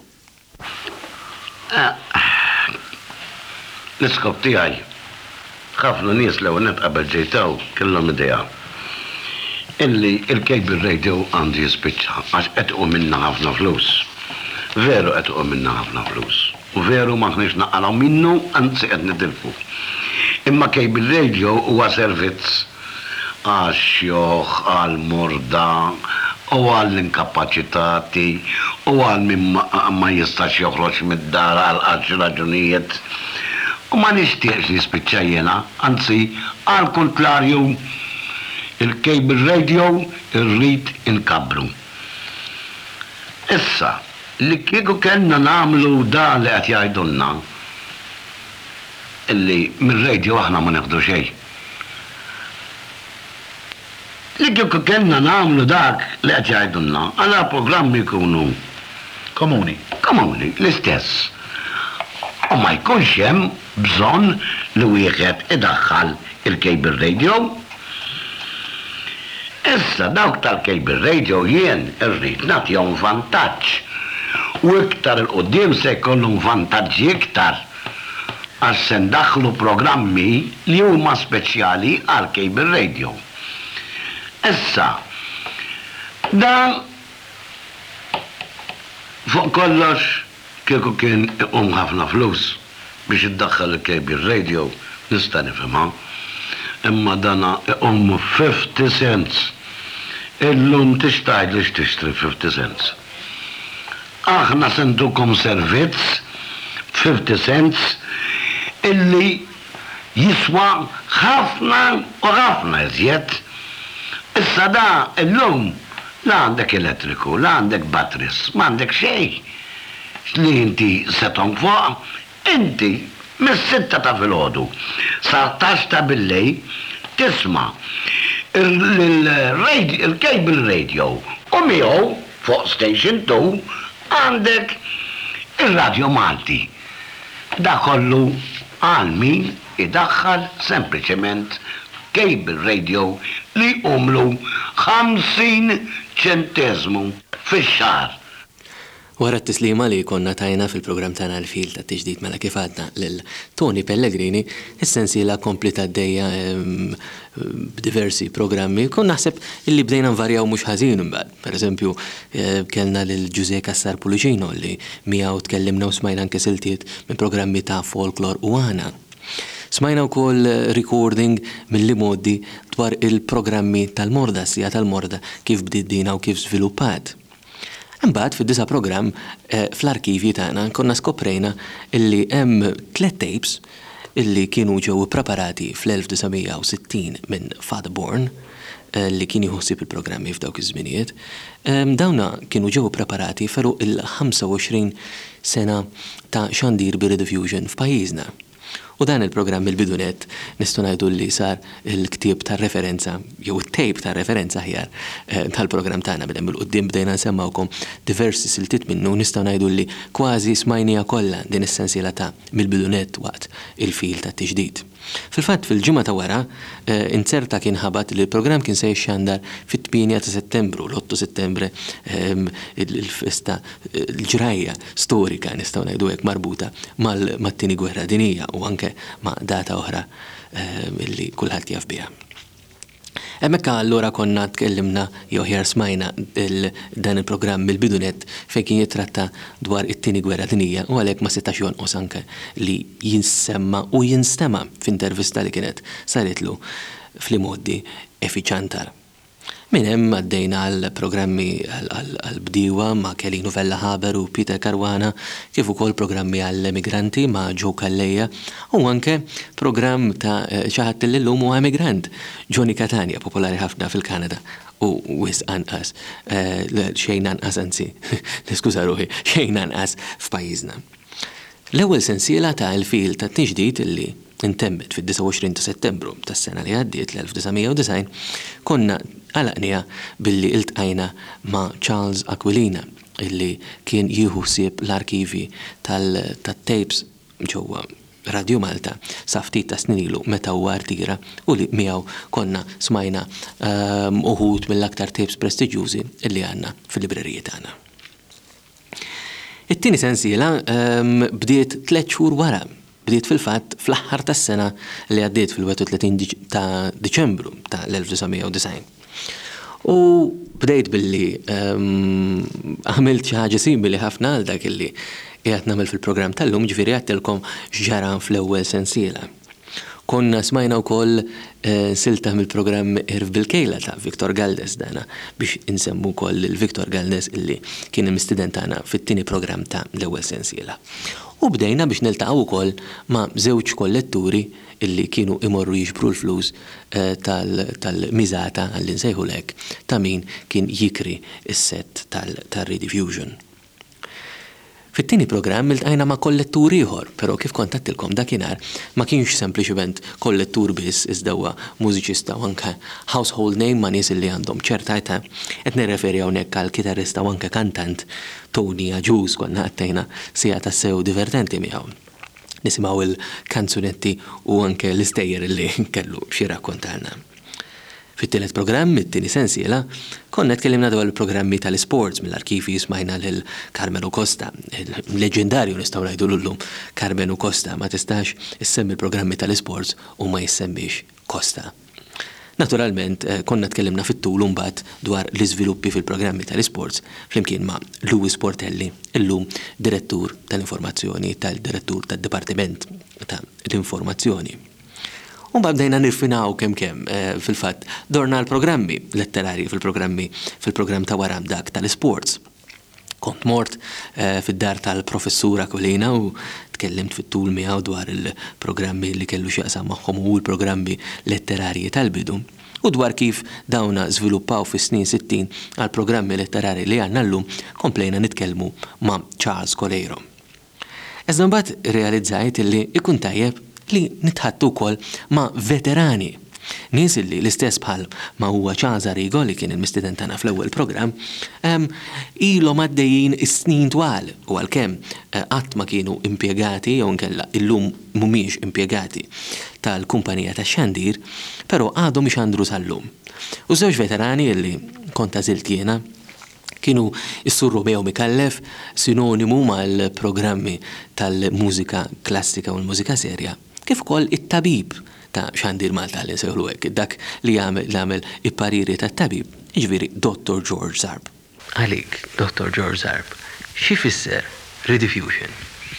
L-iskop tiegħi ħafna nies l-ewwel qabel ġejtaw kellhom idea illi il-cable radio għandu jispiċċa għax qed minna ħafna flus. Veru qed minna ħafna flus. U veru maħniex naqalaw minnu anzi qed nitilfu. Imma cable radio huwa servizz għax-xjoħ, għal-morda, u għall-inkapaċitati, u għal min ma jistax joħroġ mid-dar għal raġunijiet. U ma nixtieqx nispiċċa jiena, anzi għal-kontrarju il-cable radio irrid inkabru. Issa, li kieku kellna nagħmlu da li qed jgħidulna illi mir-radio aħna ma neħdu xejn. Li kieku kellna nagħmlu dak li qed jgħidulna, għala programmi jkunu komuni, l-istess. U ma jkunx hemm bżonn li wieħed idaħħal il-cable radio. Issa dawk tal-cable radio jien irrid nagħtihom vantaġġ. U iktar il-qudiem se jkollhom vantaġġi iktar. Għax se ndaħħlu programmi li huma speċjali għal cable radio. Issa, dan fuq kollox kieku kien ħafna flus biex iddaħħal il-cable radio nista' nifhimha. Imma dana 50 cents. Illum tixtajd li x'tixtri 50 cents. Aħna sentukom servizz 50 cents illi jiswa ħafna u ħafna iżjed. Issa da illum la għandek elettriku, la għandek batteries, ma għandek xejn. Li inti setom fuq, inti mis-6 ta' filgħodu sa 10 ta' billej tisma' il-cable radio u miegħu fuq station 2 għandek il-radio Malti. Da kollu għal min idaħħal sempliċement cable radio li umlu 50 ċentesmu fix-xahar. Wara t-tislima li konna tajna fil-programm tagħna l-fil ta' tiġdid mela kif għadna lil Tony Pellegrini, is-sensiela kompleta d-dejja b'diversi programmi, kon naħseb illi bdejna nvarjaw mhux ħażin imbagħad. Pereżempju, kellna lil Giuseppe Cassar Pulicino li miegħu tkellimna u smajna anke siltiet minn programmi ta' folklor u għana. Smajna wkoll recording mill-modi dwar il-programmi tal-morda, sija tal-morda, kif bdiddina u kif żviluppat. Imbagħad fid-disa programm fl-arkivji tagħna konna skoprejna illi hemm 3 tapes illi kienu ġew ippreparati fl-1960 minn Father Bourne li kien jħossib il-programmi f'dawk iż-żminijiet. Dawna kienu ġew ippreparati feruq il-25 sena ta' xandir bir-rediffusion f'pajjiżna. U dan il-programm il-bidunet nistgħu ngħidu li sar il-ktieb tar-referenza jew it-tape tar-referenza aħjar tal-programm tagħna bidem il-qudiem bdejna nsemmawkom diversi siltiet minnu nistgħu ngħidu li kważi smajnija kollha din is-sensiela ta' mill-bidunet waqt il-fil tat-tiġdid. Fil-fatt fil-ġimgħa ta' wara inserta kien ħabat li l-programm kien se jixxandar fit-8 ta' Settembru, l-8 Settembru il-festa l-ġrajja storika nistgħu ngħidu hekk marbuta mat-tieni gwerra dinija u anke ma' data oħra illi kulħadd jaf biha. Hemmhekk allura konna tkellimna jew ħjar smajna dan il-programm mill-bidunet fejn kien jitratta dwar it-tieni gwerra dinija u għalhekk ma setax jonqos anke li jinsemma u jinstema' f'intervista li kienet saritlu fl-imoddi effiċjantar. Min hemm għaddejna għall-programmi għall-bdiewa ma' Kelly Vella Haber u Peter Caruana, kif ukoll programmi għall-emigranti ma' Joe Calleja u anke programm ta' xi ħadd li llum huwa emigrant, Johnny Catania, popolari ħafna fil-Kanada. U wis anqas, xejn anqas anzi, niskuża ruħi, xejn anqas f'pajjiżna. L-ewwel sensiela ta' il-fil ta' tiġdid illi intemmet fid-29 ta' Settembru tas-sena li għaddiet l-1990 konna għalaqnija billi iltqajna ma' Charles Aquilina illi kien jieħu ħsieb l-arkivi tat-tapes ġewwa Radio Malta sa ftit ta' snin ilu meta huwa rtira u li miegħu konna smajna uħud mill-aktar tapes prestiġjużi li għandna fil-libreriji tagħna. It-tieni sensiela bdiet 3 xhur wara. Bdiet fil-fatt fl-aħħar tas-sena li għaddiet fil-31 ta' Diċembru ta' l-1990. U bdejt billi għamilt xi ħaġa simili ħafna għal dak illi qiegħed nagħmel fil-programm tal-lum, ġifieri għedtilkom x'ġara fl-ewwel sensiela. Konna smajna wkoll silta mill-programm Irf bil-Kejla ta' Victor Galdes dana biex insemmu wkoll il-Victor Galdes illi kien imistiden tagħna fit-tieni programm ta' l-ewwel sensiela. U bdejna biex niltaqgħu wkoll ma' żewġ kolletturi illi kienu imorru jiġbru l-flus tal-miżata għall nsejħulek ta' min kien jikri is-set tal-Rediffusion. Fit-tieni programm iltqajna ma' kollettur ieħor, però kif kontattilkom dakinhar ma kienx sempliċement kollettur biss iżda huwa mużiċista u anke household name ma' nies li għandhom ċerta età, qed nirreferi hawnhekk għal kitarrista u anke kantant Tony Aġuż konna għattejna sija tassew divertenti miegħu. Nisimgħu il-kanzunetti u anke l-istejjer li kellu xi rakkontalna. Fit-tielet programm, it-tieni sensiela, konna tkellimna dwar il-programmi tal-sports mill-arkivi smajna lil Carmenu Costa, il-leġendarju nistgħu ngħidu llum Carmenu Costa ma tistax issemmi l-programmi tal-sports u ma jissemmix Costa. Naturalment, konna tkellimna fit-tul mbagħad dwar l-iżviluppi fil-programmi tal-sports flimkien ma' Louis Portelli, illum direttur tal-informazzjoni tal-direttur tad-Dipartiment tal-Informazzjoni. Mbagħad bdejna nirfinaw kemm fil-fatt dorna l-programmi letterari fil-programm ta' wara dak tal-sports. Kont mort fid-dar tal-professura Kolina u tkellimt fit-tul miegħu dwar il-programmi li kellu x'jaqsam magħhom u l-programmi letterarji tal-bidu u dwar kif dawna żviluppaw fis-snin 60 għal programmi letterari li għandna llum komplejna nitkellmu ma' Charles Coleiro. Iżda mbagħad realizzajt li ikun tajjeb li nitħattu wkoll ma' veterani. Nies li l-istess bħal ma' huwa Charles Arrigo li kien il-mistiden tagħna fl-ewwel programm, ilhom għaddejjin is-snin twal u għalkemm qatt ma kienu impjegati jew nkella illum mhumiex impjegati tal-kumpanija tax-xandir, però għadhom ixandru sal-lum. U żewġ veterani li kont għażilt jiena kienu is-Sur Romeo Mikallef, sinonimu mal-programmi tal-mużika klassika u l-mużika serja, kif ukoll it-tabib ta' Xandir Malta li nsejħlu hekk, dak li jagħmel il-pariri tat-tabib, jiġifieri Dr. George Zarb. Għalik, Dr. George Zarb, xi fisser Rediffusion?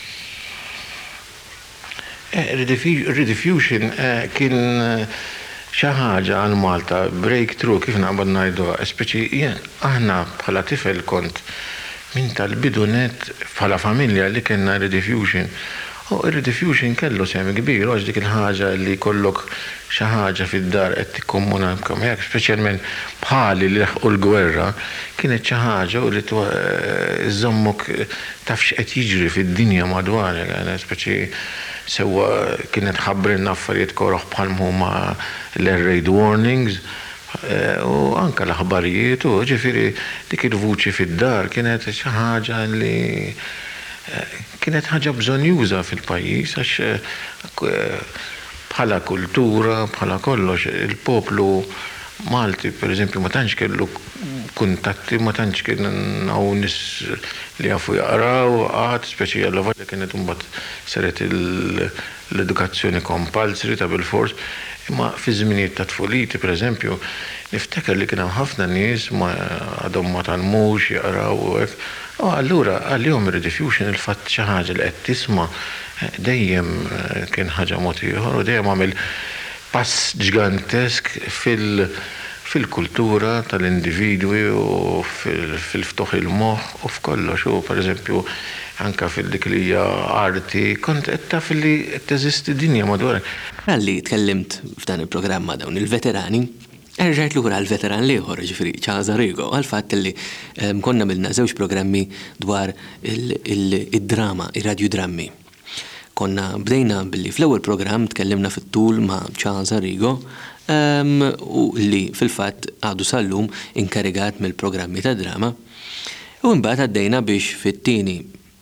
Rediffusion kien xi ħaġa għal Malta, breakthrough kif naqbad ngħidu, speċi aħna bħala tifel kont minn tal-bidunet bħala familja li kellna Rediffusion. U Rediffusion kellu semmi kbir, għax dik il-ħaġa li kollok xi ħaġa fid-dar qed tikkommuna hekk, speċjalment bħali li leħqu l-gwerra, kienet xi ħaġa u li żommok taf x'qed jiġri fid-dinja madwarek, speċi sewwa kienet ħabbrilna affarijiet koroħ bħal huma l-air raid warnings u anke l-aħbarijiet u ġifieri dik il-vuċi fid-dar kienet xi ħaġa li kienet ħaġa bżonn juża fil-pajjiż għax bħala kultura, bħala kollox, il-poplu Malti, per eżempju, ma tantx kellu kuntatti, ma tantx kien hawn nies li jafu jaqraw, qatt speċi għal volta kienet imbagħad saret l-edukazzjoni compulsory ta' bil-fors, imma fi żminijiet ta' tfuliti, per eżempju, niftakar li kien hemm ħafna nies ma għadhom ma talmux jaqraw u hekk. Allura għalihom Rediffusion il-fatt xi ħaġa li qed tisma' dejjem kien ħaġa mod ieħor u dejjem għamel pass ġigantesk fil-kultura tal-individwi u fil-ftuħ il-moħħ u f'kollox u pereżempju anke fil-dik li hija arti kont qed taf li teżisti dinja madwarek. Għalli tkellimt f'dan il-programma dawn il-veterani, rġajt lura għal-veteran liħor, ġifiri, Charles Arrigo, għal-fatt li konna milna żewġ programmi dwar il-drama, il-radiodrammi. Konna bdejna billi fl-ewwel programm tkellimna fit-tul ma' Charles Arrigo u li fil-fatt għadu sal-lum inkarigat mill-programmi ta' drama u mbagħad għaddejna biex fit-tieni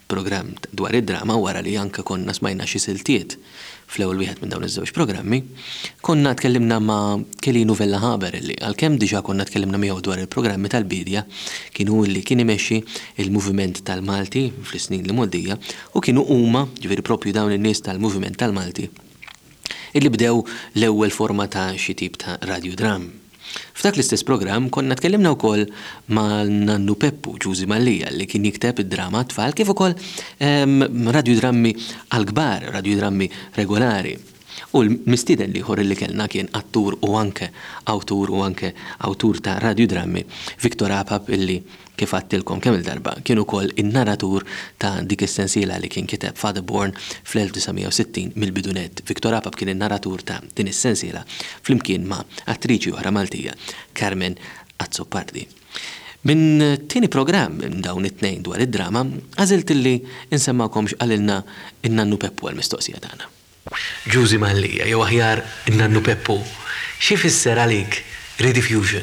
programm dwar id-drama wara li anke konna smajna xi siltiet fl-ewwel wieħed minn dawn iż-żewġ programmi, konna tkellimna ma' Kelinu Vella Haber illi għalkemm diġà konna tkellimna miegħu dwar il-programmi tal-bidja kienu li kien imexxi il-moviment tal-Malti fl-snin li moddija u kienu huma ġifieri proprju dawn in-nies tal-moviment tal-Malti illi bdew l-ewwel forma ta' xi tip ta' radiodram. F'dak l-istess programm konna tkellimna wkoll ma' Nannu Peppu Ġużi Mallija li kien jikteb id-drama tfal kif ukoll radiodrammi għal-kbar, radiodrammi regolari. U l-mistieden li ħor li kellna kien attur u anke awtur ta' radiodrammi Viktor Apap illi kif għattilkom kemm il-darba kien ukoll in-narratur ta' dik is-sensiela li kien kiteb Fatherborn fl-1960 mill-bidunet. Viktor Apap kien in-narratur ta' din is-sensiela flimkien ma' attriċi oħra Maltija Carmen Azzopardi. Min tieni programm minn dawn it-tnejn dwar id-drama għażilt illi insemmakom x'qalilna in-Nannu Peppu għall-mistoqsija tagħna. Ġużi Mallija, jew aħjar in-Nannu Peppu, xi fisser għalik rediffusion?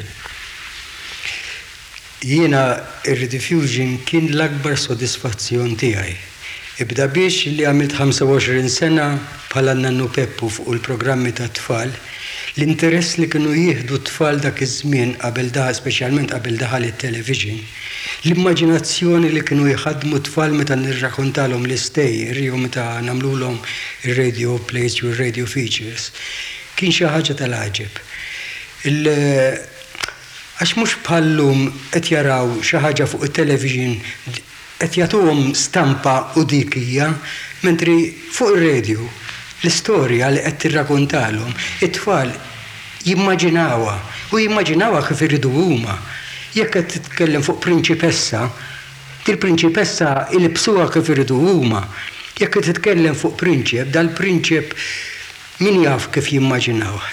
Jiena ir-rediffusion kien l-akbar sodisfazzjon tiegħi. Ibda biex li għamilt 25 sena bħala Nannu Peppu fuq il-programmi ta' tfal, l-interess li kienu jieħdu tfal dak iż-żmien qabel speċjalment qabel daħal it-television, l-immaġinazzjoni li kienu jħadmu tfal meta nirrakkontalhom l-istejjer jew meta nagħmluhom ir-radio plays u radio features, kien xi ħaġa tal-għaġeb. Għax mhux bħallum qed jaraw xi ħaġa fuq it-television qed jagħtuhom stampa u dik hija, mentri fuq ir-radio l-istorja li qed tirrakkontalhom it-tfal jimmaġinawha kif iridu huma. Jekk qed titkellem fuq prinċipessa, il-prinċipessa ilbsuha kif iridu huma. Jekk qed titkellem fuq prinċep, dal-prinċep min jaf kif jimmaġinawh.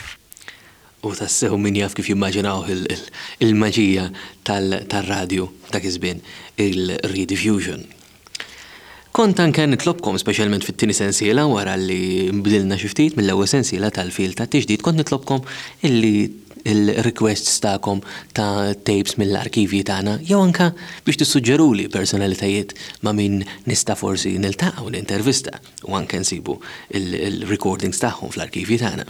U tassew min jaf kif jimmaġinaw il-maġija tal-radju dak iż-żmien il-rediffusion. Kont anke nitlobkom speċjalment fit-tieni sensiela wara li nbidilna xi ftit mill-ewwel sensiela tal-fil tat-tiġdid kont nitlobkom illi il-requests tagħkom ta' tapes mill-arkivji tagħna jew anke biex tissuġġeruli personalitajiet ma' min nista' forsi niltaqgħu nintervista u anke nsibu il-recordings tagħhom fl-arkivji tagħna.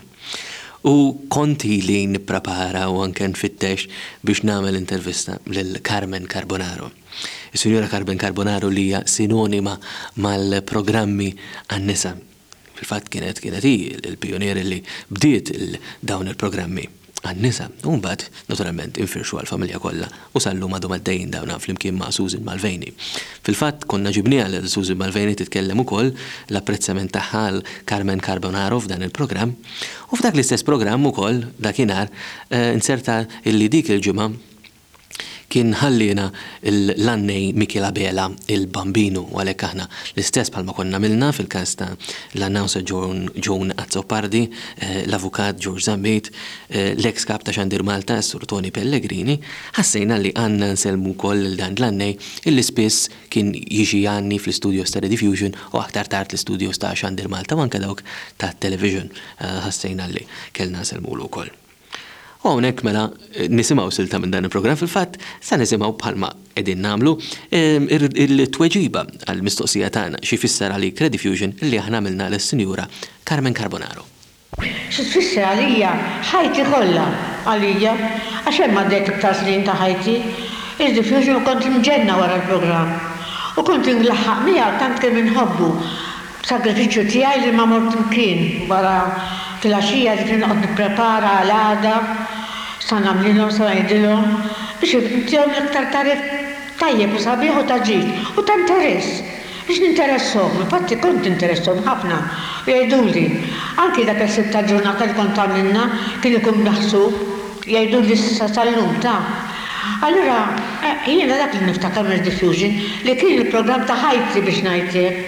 U konti li nipprepara u anke nfittex biex nagħmel intervista lil Carmen Carbonaro. Is-Sinjura Carmen Carbonaro li hija sinonima mal-programmi għan-nisa. Fil-fatt kienet hi il-pionier li bdiet dawn il-programmi għan-nisa. U mbagħad naturalment infirxu għall-familja kollha u sallum għadhom għaddejjin dawn flimkien ma' Susan Malveni. Fil-fatt konna ġibniha lil Susan Malveni titkellem ukoll l-apprezzament tagħha għal Carmen Carbonaro f'dan il-programm. U f'dak l-istess programm ukoll dakinhar inserta illi dik il-ġimgħa kien ħallina l-annej Michela Bela il-Bambinu u għalhekk aħna l-istess bħalma konna milna fil-każ ta' l-announcer Joan Azzopardi, l-avukat George Zambit, l-ex kap ta' Xandir Malta Sur Tony Pellegrini, ħassejna li għandna nselmu wkoll dan l-annej illi spiss kien jiġi għanni fl-studios ta' Rediffusion u aktar tard l-studios ta' Xandir Malta u anke dawk ta' television ħassejna li kellna nselmulu wkoll. U hawnhekk mela nisimgħu silta minn dan il-programm fil-fatt sa nisimgħu bħalma qegħdin nagħmlu il-tweġiba għall-mistoqsija tagħna xi fisser għalik rediffusion li aħna għamilna lis-Sinjura Carmen Carbonaro. Xi tfisser għalija ħajti kollha għalija għax hemm għaddejt iktar snin ta' ħajti, rediffusion kont imġenna wara l-programm. U kont inlaħħaq miegħu tant kemm inħobbu sagrifiċċju tiegħi li ma mort imkien wara fil-għaxija li kien noqgħod nipprepara għal-għada, sa nagħmlilhom sa ngħidilhom biex intihom l-iktar tarif tajjeb u sabiħ u ta' ġid u ta' interess. Biex ninteresshom, infatti kont interessom ħafna u jgħiduli anke dak is-sitta ġurnata li kont għamilna kien ikun naħsub jgħiduli sa sal-lum ta'. Allura jiena dak li niftakar mill-Rediffusion li kien il-programm ta' ħajti biex ngħidlek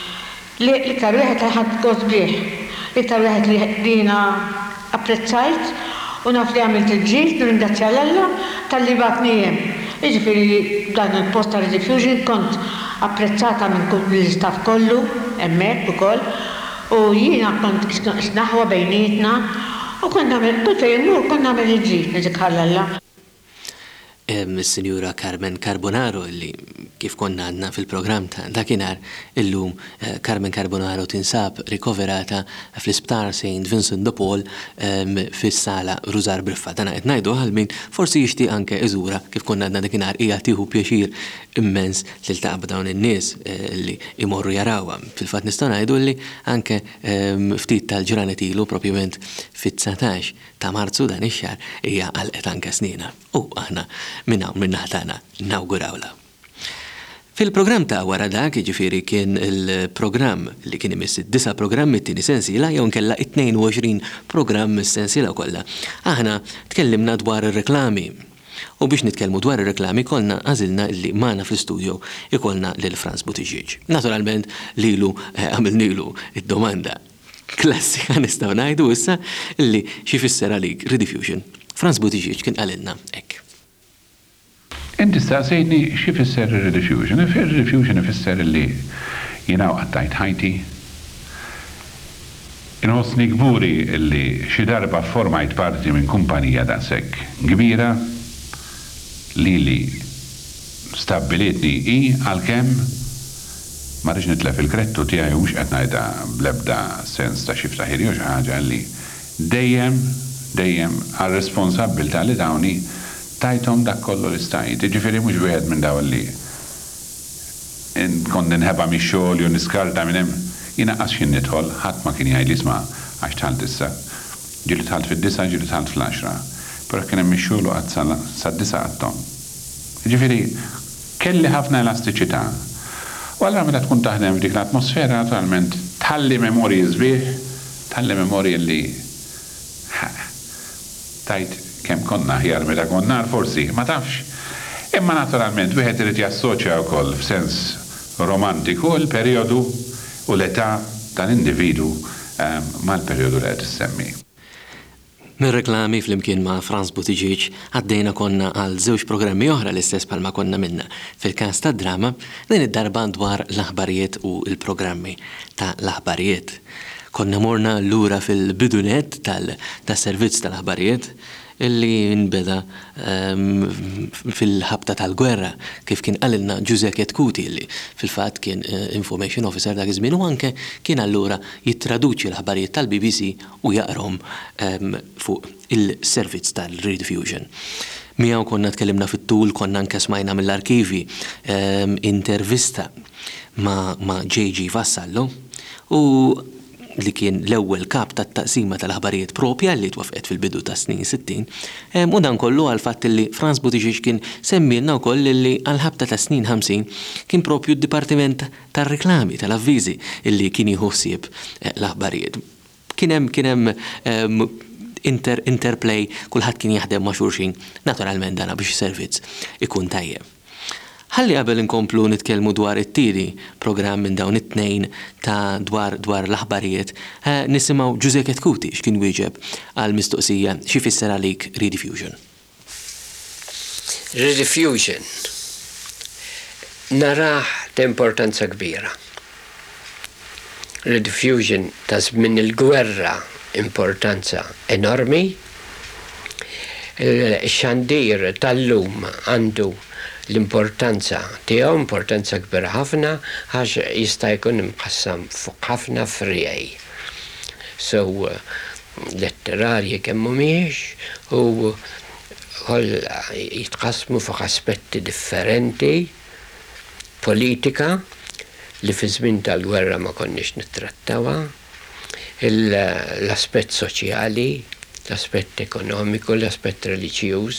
li iktar wieħed ħadd gost bih. Iktar wieħed li jiena apprezzajt u naf li għamilt il-ġid, nirringrazzja l-Alla tal-li batni hemm. Jiġifieri dan il-post ta' Rediffusion kont apprezzata minn l-istaff kollu, hemmhekk ukoll, u jiena kont isnaħwa bejnietna u kont nagħmel kull fejn imur kont nagħmel il-ġid niġik ħall-Alla. Is-Sinjura Carmen Carbonaro li kif konna għandna fil-programm ta' dakinhar illum Carmen Carbonaro tinsab rikoverata fl-Isptar St. Vincent de Paul fis-sala Rużar Briffa. Dana qed ngħidu għal min forsi jixtieq anke iżura kif konna għandna dakinhar hija tieħu pjaċir immens li ltaqa' b'dawn in-nies li imorru jarawha. Fil-fatt nistgħu ngħidu li anke ftit tal-ġranet ilu propjament fit-19 ta' Marzu dan ix-xahar hija għalqet anke snina. U aħna minnaħ tagħna nawgurawla. Fil-programm ta' wara dak, jiġifieri kien il-programm li kien imiss id-9 programmi t-tieni sensiela jew nkella 22 programm is-sensiela kollha. Aħna tkellimna dwar ir-reklami. U biex nitkellmu dwar ir-reklami kollna għażilna li magħna fl-istudju ikollna lil Franz Buttigieg. Naturalment lilu għamilnilu id-domanda klassika nistgħu ngħidu issa li xi fisser għalik rediffusion. Franz Buttigieg kien qalilna hekk. Inti staqsejtni xi fisser rediffusion. Ir-rediffusion ifisser li jiena qattajt ħajti. Inħossni gburi li xi darba formajt parti minn kumpanija daqshekk kbira li stabbilitni għalkemm ma rridx nitlef il-krettu tiegħi u mhux qed ngħidha bl-ebda sens ta' xi ftaħir jew xi ħaġa li dejjem għar-responsabbiltà li dawni tajtom dak kollu li stajt. Ġifieri mhux wieħed minn dawn li kont inħeba mix-xogħol jew niskarta minn hemm inaqqas xi nidħol ħadd ma kien jgħid isma' għax tħalt issa. Ġieli tħalt fid-9, ġieli tħalt fl-10. Però kien hemm ix-xogħol qatt sad-9 għadhom. Ġifieri kelli ħafna elastiċità. U allura meta tkun taħdem f'dik l-atmosfera naturalment tħalli memorji sbieħ, tħalli memorji li tajt kemm konna ħjar meta konna forsi, ma tafx. Imma naturalment wieħed irid jassoċja wkoll f'sens romantiku l-perjodu u l-età tal-individu mal-perjodu li qed issemmi. Mir-reklami flimkien ma' Franz Buttigieg għaddejna konna għal żewġ programmi oħra l-istess palma konna minna fil-każ tad-drama din id-darba dwar l-aħbarijiet u l-programmi ta' l-aħbarijiet. Konna morna lura fil-bidunet tas-servizz tal-aħbarijiet illi nbeda fil-ħabta tal-gwerra kif kien qalilna Giuseppe Ketkuti illi fil-fatt kien information officer dak iż-żmien u anke kien allura jittraduċi l-aħbarijiet tal-BBC u jaqrom fuq il-servizz tal-rediffusion. Miegħu konna tkellimna fit-tul, konna anke smajna mill-arkivi intervista ma' J.G. Vassallo u li kien l-ewwel kap tat-taqsima tal-aħbarijiet propja li twafqet fil-bidu ta' snin 60, u dan kollu għal fatt li Franz Buttigieg kien semmilna wkoll li għal ħabta ta' snin 50 kien propju d-Dipartiment tar-Reklami tal-Avviżi illi kien jieħu ħsieb l-aħbarijiet. Kien hemm interplay kulħadd kien jaħdem ma' xulxin, naturalment dana biex servizz ikun tajjeb. Ħalli qabel inkomplu nitkellmu dwar it-tieni programm minn dawn it-tnejn ta' dwar l-aħbarijiet, nisimgħu Giuseppe Ketkuti x'kien wieġeb għal mistoqsija xi fisser għalik rediffusion. Rediffusion narah ta' importanza kbira. Rediffusion ta' żmien il-gwerra importanza enormi. Il-xandir tal-lum għandu l-importanza tiegħu importanza kbira ħafna għax jista' jkun imqassam fuq ħafna frijaj. So letterarji kemm mhumiex u jitqasmu fuq aspetti differenti, politika li fi żmien tal-gwerra ma konniex nittrattawha, l-aspett soċjali, l-aspett ekonomiku, l-aspett reliġjuż,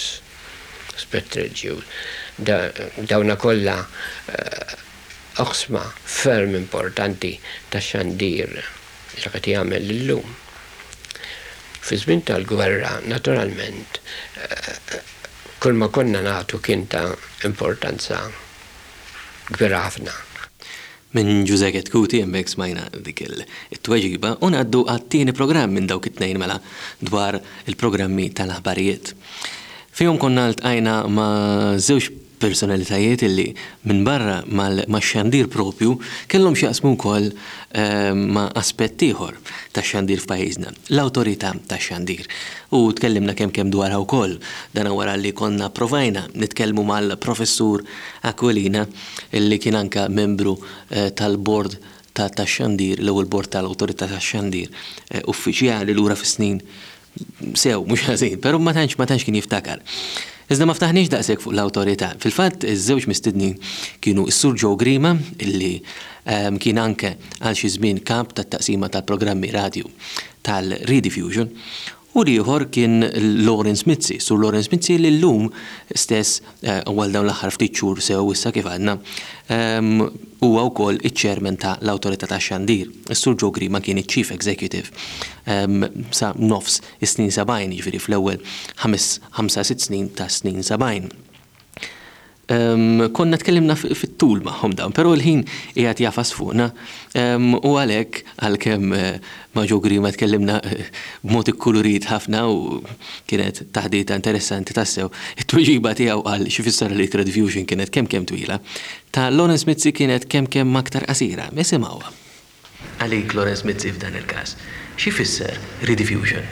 dawna kollha oqsma ferm importanti ta' xandir li qed jagħmel illum. Fi żmien tal-gwerra, naturalment, kull ma konna nagħtu kien ta' importanza kbira ħafna. Minn Giuseppe Ketkuti hemmhekk smajna dik it-tweġiba u ngħaddu għat-tieni programm minn dawk it-tnejn mela dwar il-programmi tal-aħbarijiet. Fihom konna ltqajna ma' żewġ personalitajiet illi minn barra mal-xandir propju kellhom x'jaqsmu wkoll ma' aspett ieħor tax-xandir f'pajjiżna, l-awtorità tax-xandir. U tkellimna kemm dwarha wkoll dan wara li konna provajna nitkellmu mal-professur Aquilina illi kien anke membru tal-bord tax-xandir, l-ewwel bord tal-awtorità tax-xandir uffiċjali lura fis-snin sew mhux ħażin, però ma tantx kien jiftakar. Iżda ma ftaħniex daqshekk fuq l-awtorità. Fil-fatt iż-żewġ mistednin kienu s-Sur Joe Grima illi kien anke għal xi żmien kap tat-taqsima tal-programmi radju tal-Rediffusion u ieħor kien Lawrence Mizzi, Sur Lawrence Mizzi li llum stess għal dawn l-aħħar ftit xhur sew issa kif għadna huwa wkoll iċ-chairman ta' l-Awtorità tax-Xandir. Is-Sur Joe Grima kien iċ-Chief Executive sa nofs is-snin 70, jiġifieri fl-ewwel 5-6 snin ta' snin 70. Konna tkellimna fit-tul magħhom dawn, però l-ħin qiegħed jafas fuqna u għalhekk għalkemm ma' Joe Grima tkellimna b'mod ikkulurit ħafna u kienet taħdita interessanti tassew. It-tweġiba tiegħu qal xi fisser li Rediffusion kienet kemm twila. Ta' Lawrence Mizzi kienet kemm aktar qasira. Isimgħuha. Għalik Lawrence Mizzi f'dan il-każ. Xi fisser Rediffusion?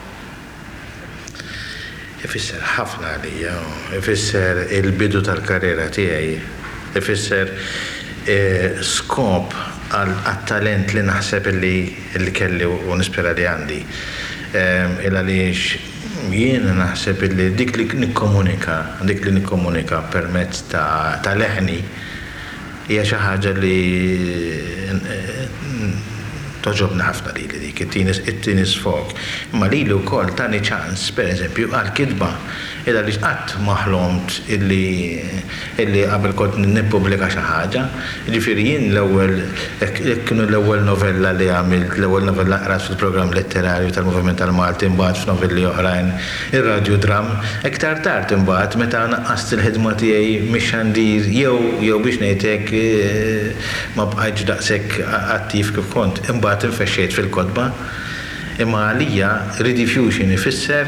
Ifisser ħafna għalija, ifisser il-bidu tal-karriera tiegħi, ifisser skop għal-talent li naħseb li kelli u nispera li għandi. Il-għaliex jien naħseb li dik li nikkomunika permezz ta' leħni hija xi ħaġa li toġobna ħafna li dik, it-tieni sfog. Imma li wkoll tani ċans, pereżempju, għal-kidba, illa li qatt maħlomt illi qabel kont nippubblika xi ħaġa. Ġifieri jien kienu l-ewwel novella li għamilt, l-ewwel novella qrat fil-programm letterarju tal-Moviment tal-Malti, imbagħad f'novelli oħrajn, ir-Radio Dram, iktar tard imbagħad meta naqqast il-ħidma tiegħi mix-xandir jew biex ngħidlek ma bqajtx daqshekk attiv kif kont. Imbagħad infexxejt fil-kotba, imma għalija Rediffusion ifisser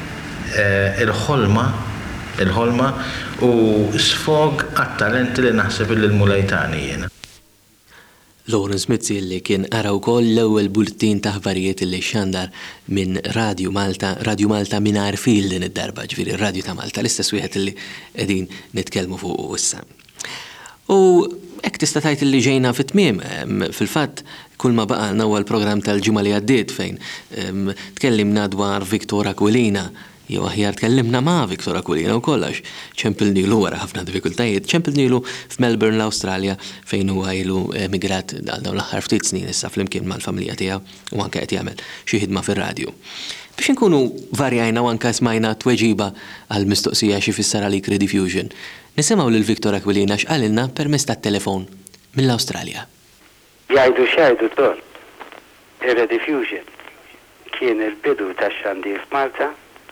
il-ħolma u sfog għat-talenti li naħseb il-mulajtani jiena. Lawrence Mizzi li kien ara wkoll l-ewwel bulletin ta' ħbarijiet li xandar minn Radio Malta mingħajr fil din id-darba, ġifieri Radio ta' Malta, l-istess wieħed li qegħdin nitkellmu fuq issa. U hekk tista' tgħid li ġejna fit-tmiem, fil-fatt kull ma baqa' l-ewwel programm tal-ġimgħa li għaddiet fejn tkellimna dwar Victor Aquilina. Jew aħjar tkellimna ma' Victor Aquilina u kollox. ċempilnielu wara ħafna diffikultajiet, ċempilnielu f'Melbourne l-Awstralja fejn huwa ilu emigrat għal dawn l-aħħar ftit snin issa flimkien mal-familja tiegħu u anke qed jagħmel xi ħidma fir-radju. Biex inkunu varjajna u anke smajna tweġiba għal mistoqsija xi fisser għalik Rediffusion. Nisimgħu lil Victor Aquilina x'qalilna permezz tat-telefon mill-Awstralja. Jgħidu x'jgħidu dol. Ir-Rediffusion kien il-bidu tax-xandir f'Malta.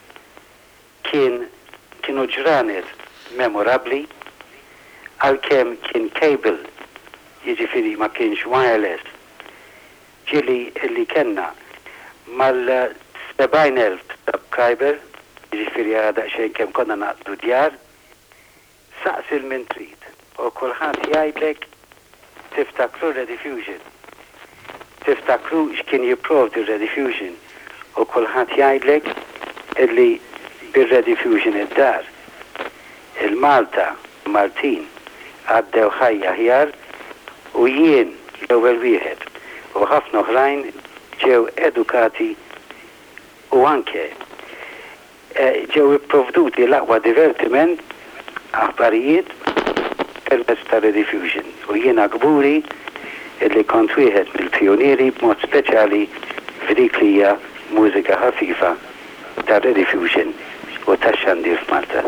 Kienu ġranet memorabli għalkemm kien cable, jiġifieri ma kienx wireless. Ġili illi kellna mal-70,000 subscriber, jiġifieri għada xejn kemm konna naqdu djar, saqsil minn trid u kulħadd jgħidlek tiftakru Rediffusion. Tiftakru x'kien jipprovdi Rediffusion u kulħadd jgħidlek illi bir-Rediffusion id-dar. Il-Malta, Maltin, għaddew ħajja ħjar u jien l-ewwel wieħed u ħafna oħrajn ġew edukati u anke ġew ipprovduti l-aqwa divertiment aħbarijiet permezz ta' Rediffusion. U jiena gburi illi kont wieħed mill-pjonieri b'mod speċjali f'dik li hija mużika ħafifa ta' Rediffusion u tax-xandir f'Malta.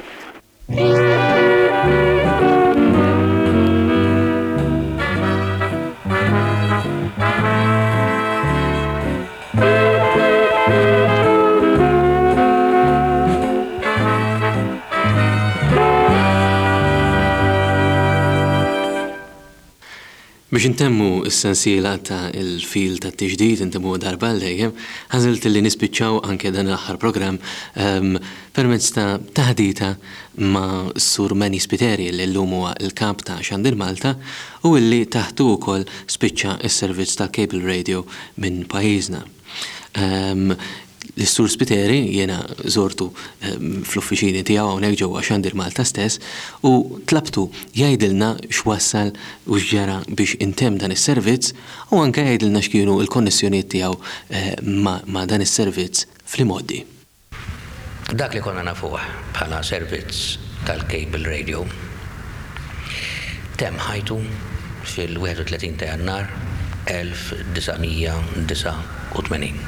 Biex intemmu s-sensiela ta' il-fil ta' t-tiġdid intemmu darba l-dejjem, għazilt li nispiċċaw anke dan l-aħħar program permezz ta' taħdita ma' Sur Mani Spiteri li l-lum huwa il-kap ta' Xandir Malta u illi taħtu wkoll spiċċa s-servizz ta' Cable Radio minn pajjiżna. L-Sur Spiteri jena zortu fl-uffiċini tiegħu hawnhekk ġewwa Xandir Malta stess u tlabtu jgħidilna x'wassal u x'ġara biex intemm dan is-servizz u anke jgħidilna x'kienu l-konnessjonijiet tiegħu ma' dan is-servizz fl-imoddi. Dak li konna nafuh bħala servizz tal-Cable Radio temm ħajtu fil-31 ta' Jannar 1989.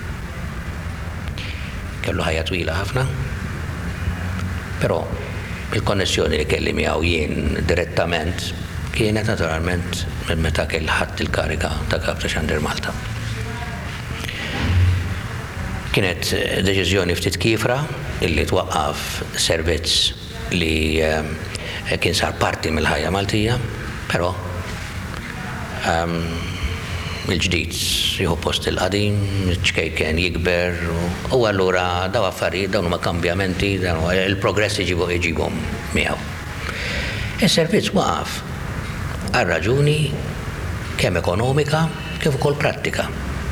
Kellu ħajja twila ħafna, però il-konnessjoni li kelli miegħu jien direttament kienet naturalment minn meta kell ħadd il-kariga ta' kap ta' Xandir Malta. Kienet deċiżjoni ftit kifra illi twaqqaf servizz li kien sar parti mill-ħajja Maltija, però il-ġdid jieħu post il-qadim, ċkejken jikber u allura daw affarijiet dawn huma kambjamenti, il-progress iġibhom miegħu. Is-servizz waqaf għal raġuni kemm ekonomika kif ukoll prattika.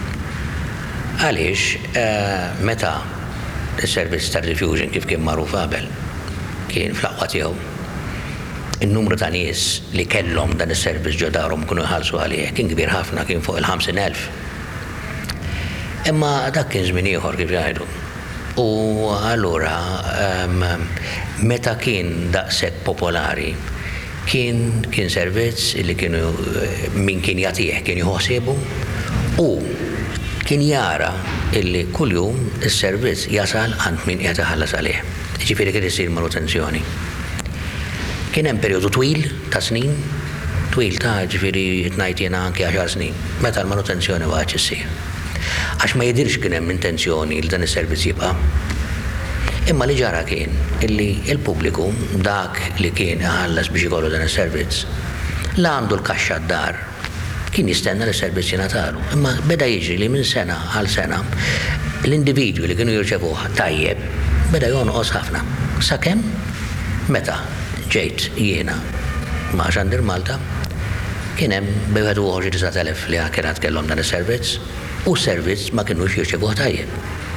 Għaliex meta is-servizz ta' diffusion kif kien magħruf qabel kien fl-aqwa tiegħu, il-numru ta' nies li kellhom dan is-servizz ġo darhom kienu jħallsu għalih kien kbir ħafna, kien fuq il-50,000. Imma dak kien żmien ieħor kif jgħidu. U allura meta kien daqshekk popolari kien servizz li kienu min kien jagħtih kien jħossibu u kien jara illi kuljum is-servizz jasal għand min qiegħed iħallas għalih. Ġifieri kien isir manutenzjoni. Kien hemm perjodu twil ta' snin, twil ta' ġifieri tnajt jiena anke 10 snin, meta l-manutenzjoni waqgħet issir. Għax ma jidirx kien hemm intenzjoni li dan is-servizz jibqa'. Imma li ġara kien illi l-pubbliku dak li kien iħallas biex ikollu dan is-servizz la għandu l-kaxxa d-dar kien jistenna li s-servizz jingħatalu. Imma beda jiġri li minn sena għal sena l-individwi li kienu jirċevuh tajjeb beda jonqos ħafna. Sakemm meta ġejt jiena ma' Xandir Malta kien hemm 9,000 li kienet kellhom dan is-servizz u s-servizz ma kinux jirċevuh tajjeb.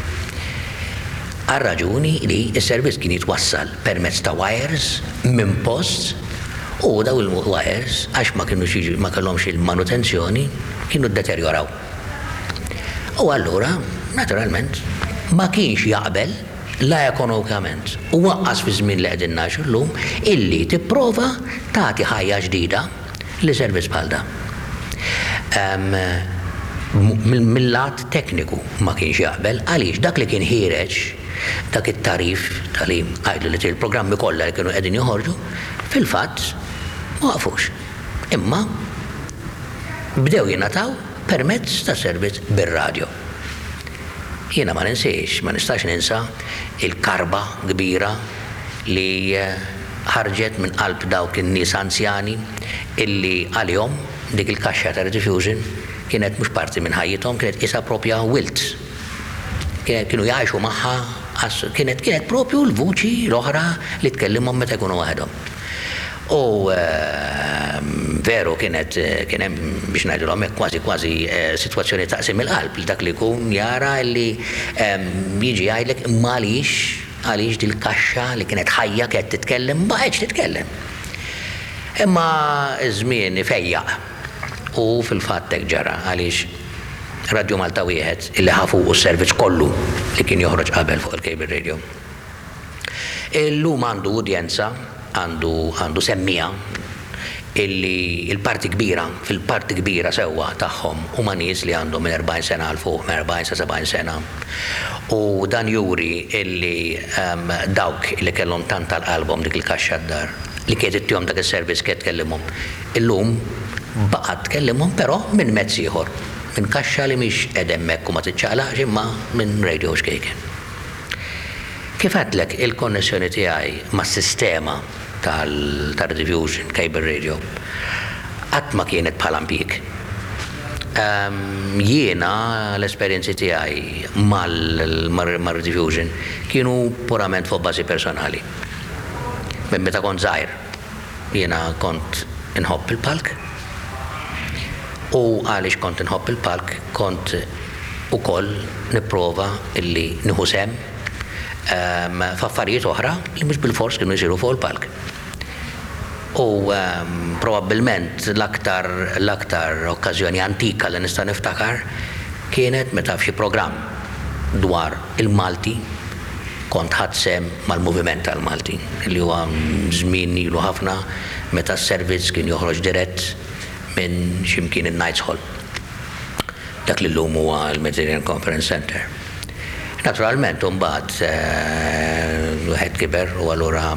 Għal raġuni li s-servizz kien jitwassal permezz ta' wires minn post u daw il-wires għax ma kellhomx il-manutenzjoni kienu ddeterjoraw. U allura, naturalment, ma kienx jaqbel la ekonomikament u waqqas fi żmien li qegħdin ngħixu llum illi tipprova tagħti ħajja ġdida li servizz bħal da. Mill-lat tekniku ma kienx jaqbel għaliex dak li kien ħireġ dak it-tarif tal-im għajdu li il-programmi kollha li kienu qegħdin joħorġu fil-fatt ma waqfux. Imma bdew jingħataw permezz ta' servizz bir-radju. Jiena ma ninsiex, ma nistax ninsa il-karba kbira li ħarġet minn qalb dawk in-nies anzjani illi għalihom dik il-kaxxa ta' diffusion kienet mhux parti minn ħajjithom, kienet isha propja wilt. Kienu jgħixu magħha, kienet propju l-vuċi l-oħra li tkellimhom meta jkunu waħedhom. U veru kien hemm biex ngħidulhom hekk kważi sitwazzjoni taqsim il-qalb li dak li jkun jara li jiġi jgħidlek għaliex dil-kaxxa li kienet ħajja kienet titkellem ma qedx titkellem. Imma ż-żmien ifejjaq u fil-fatt hekk ġara għaliex Radio Malta wieħed illi ħafu s-servizz kollu li kien joħroġ qabel fuq il-Cable Radio. Illum għandu udjenza għandu semmija illi il-parti kbira, fil-parti kbira sewwa tagħhom huma nies li għandhom minn 40 sena għal fuq, minn 40 sa 70 sena. U dan juri illi dawk li kellhom tant tal-qalbhom dik il-kaxxa d-dar li kienet ittihom dak is-servizz kienet tkellimhom. Illum baqgħet tkellimhom però minn mezz ieħor, minn kaxxa li mhix qed hemmhekk u ma tiċċaqlaqx imma minn radio xkejken. Kif għadlek il-konnessjoni tiegħi mas-sistema tal-diffusion, Cable Radio, qatt ma kienet bħala impjieg. Jiena l-esperjenzi tiegħi mal-Rediffusion kienu purament fuq bażi personali. Minn meta kont żgħir, jiena kont inħobb il-palk. U għaliex kont inħobb il-palk, kont ukoll nipprova illi nieħu sem f'affarijiet oħra li mhux bil-fors kienu jsiru fuq il-palk. U probabbilment l-aktar okkażjoni antika li nista' niftakar kienet meta f'xi programm dwar il-Malti kont ħadsem mal-Moviment tal-Malti li huwa żmien ilu ħafna meta s-servizz kien joħroġ dirett minn x'imkien in-Knights Hall. Dak li llum huwa l-Mediterranean Conference Center. Naturalment mbagħad wieħed kiber u allura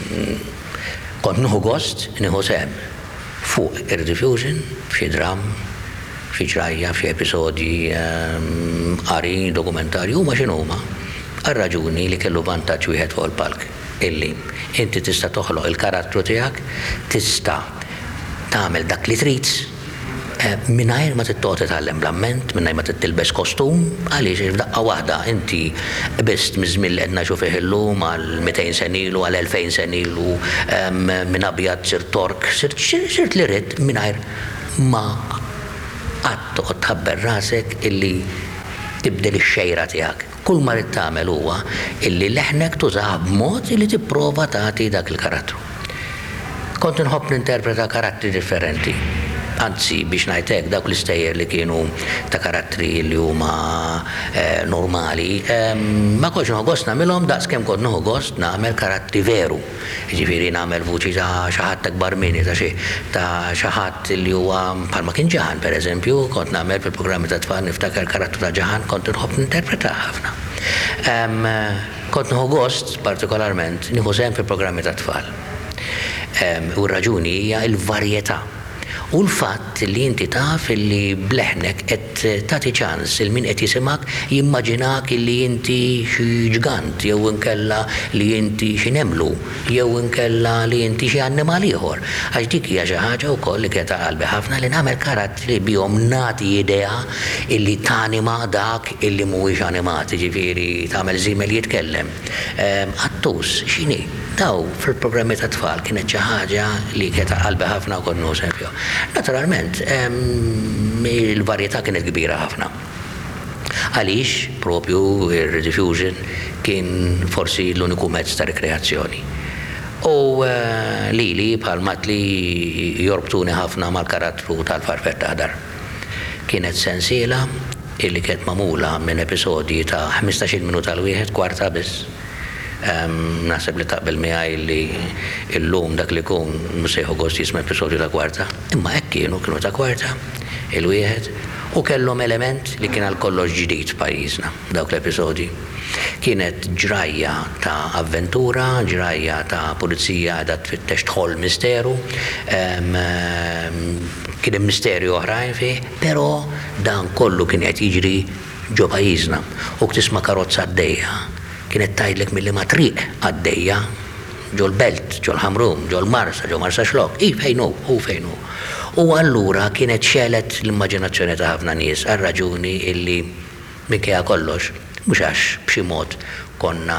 kont nieħu gost nieħu sem fuq ir-Rediffusion, f'xi dram, f'xi ġrajja, f'xi episodji qari dokumentarju huma x'inhuma. Għar-raġuni li kellu vantaġġ wieħed fuq il-palk illi inti tista' toħloq il-karattru tiegħek, tista' tagħmel dak li trid mingħajr ma tittoqgħod titgħallem bl-amment, mingħajr ma tittilbes kostum, għaliex f'daqqa waħda inti biss miż-żmien li qed naxu fih illum għal 200 sen ilu, għal 2000 sen ilu, minn abjad sirt tork, sirt li rid mingħajr ma qatt toqgħod tħabber rasek illi tibdel ix-xejra tiegħek. Kull ma rid tagħmel huwa illi leħnek tużaha b'mod illi tipprova tagħti dak il-karattru. Kont inħobb ninterpreta karattri differenti. Anzi, biex ngħidlek dawk l-istejjer li kienu ta' karattri li huma normali, ma kontx nieħu gost nagħmilhom daqskemm kont nieħu gost nagħmel karattri veru. Jiġifieri nagħmel vuċi ta' xi ħadd akbar minni, ta' xi ħadd li huwa bħalma kien Ġaħan pereżempju, kont nagħmel fil-programmi ta' tfal niftakar karattru ta' Ġaħan kont inħobb ninterpreta ħafna. Kont nieħu gost partikolarment nieħu sehem fil-programmi ta' tfal. U r-raġuni hija l-varjetà. U l-fatt li inti taf li bleħnek qed tagħti ċans il min qed jisimak jimmaġinak li inti xi ġgant jew inkella li inti xi nemlu jew inkella li inti xi annimal ieħor. Għax dik hija xi ħaġa wkoll li kienet qalbi ħafna li nagħmel karattri bihom nagħti idea illi tanima dak illi mhuwiex animat, jiġifieri tagħmel żiemel jitkellem. Attus x'inhi? Daw fil-programmi ta' tfal kienet xi ħaġa li kienet qalbi ħafna u kont nużempju. Naturalment, il-varjetà kienet kbira ħafna. Għaliex propju ir-Rediffusion kien forsi l-uniku mezz ta' rekreazzjoni. U li bħalmat li jorbtuni ħafna mal-karattru tal-Farfet Aħdar. Kienet sensiela illi kienet magħmula minn episodji ta' 15 minuta l wieħed kwarta biss. Naħseb li taqbel miegħi li llum dak li kun msejħu gost jisma' episodju ta' kwarta, imma hekk kienu ta' kwarta il-wieħed u kellhom element li kien għal kollox ġdid f'pajjiżna dawk l-episodji. Kienet ġrajja ta' avventura, ġrajja ta' pulizija qiegħda tfittex tħoll misteru, kien hemm misterju oħrajn fih, però dan kollu kien qed jiġri ġo pajjiżna u tisma' karozza għaddejja. Kienet tgħidlek milli ma triq għaddejja ġo l-Belt, ġo l-Ħamrum, ġo l-Marsa, ġo Marsa Xlok, fejn hu. U allura kienet xelet l-immaġinazzjoni ta' ħafna nies għar-raġuni illi minkejja kollox, mhux għax b'xi mod konna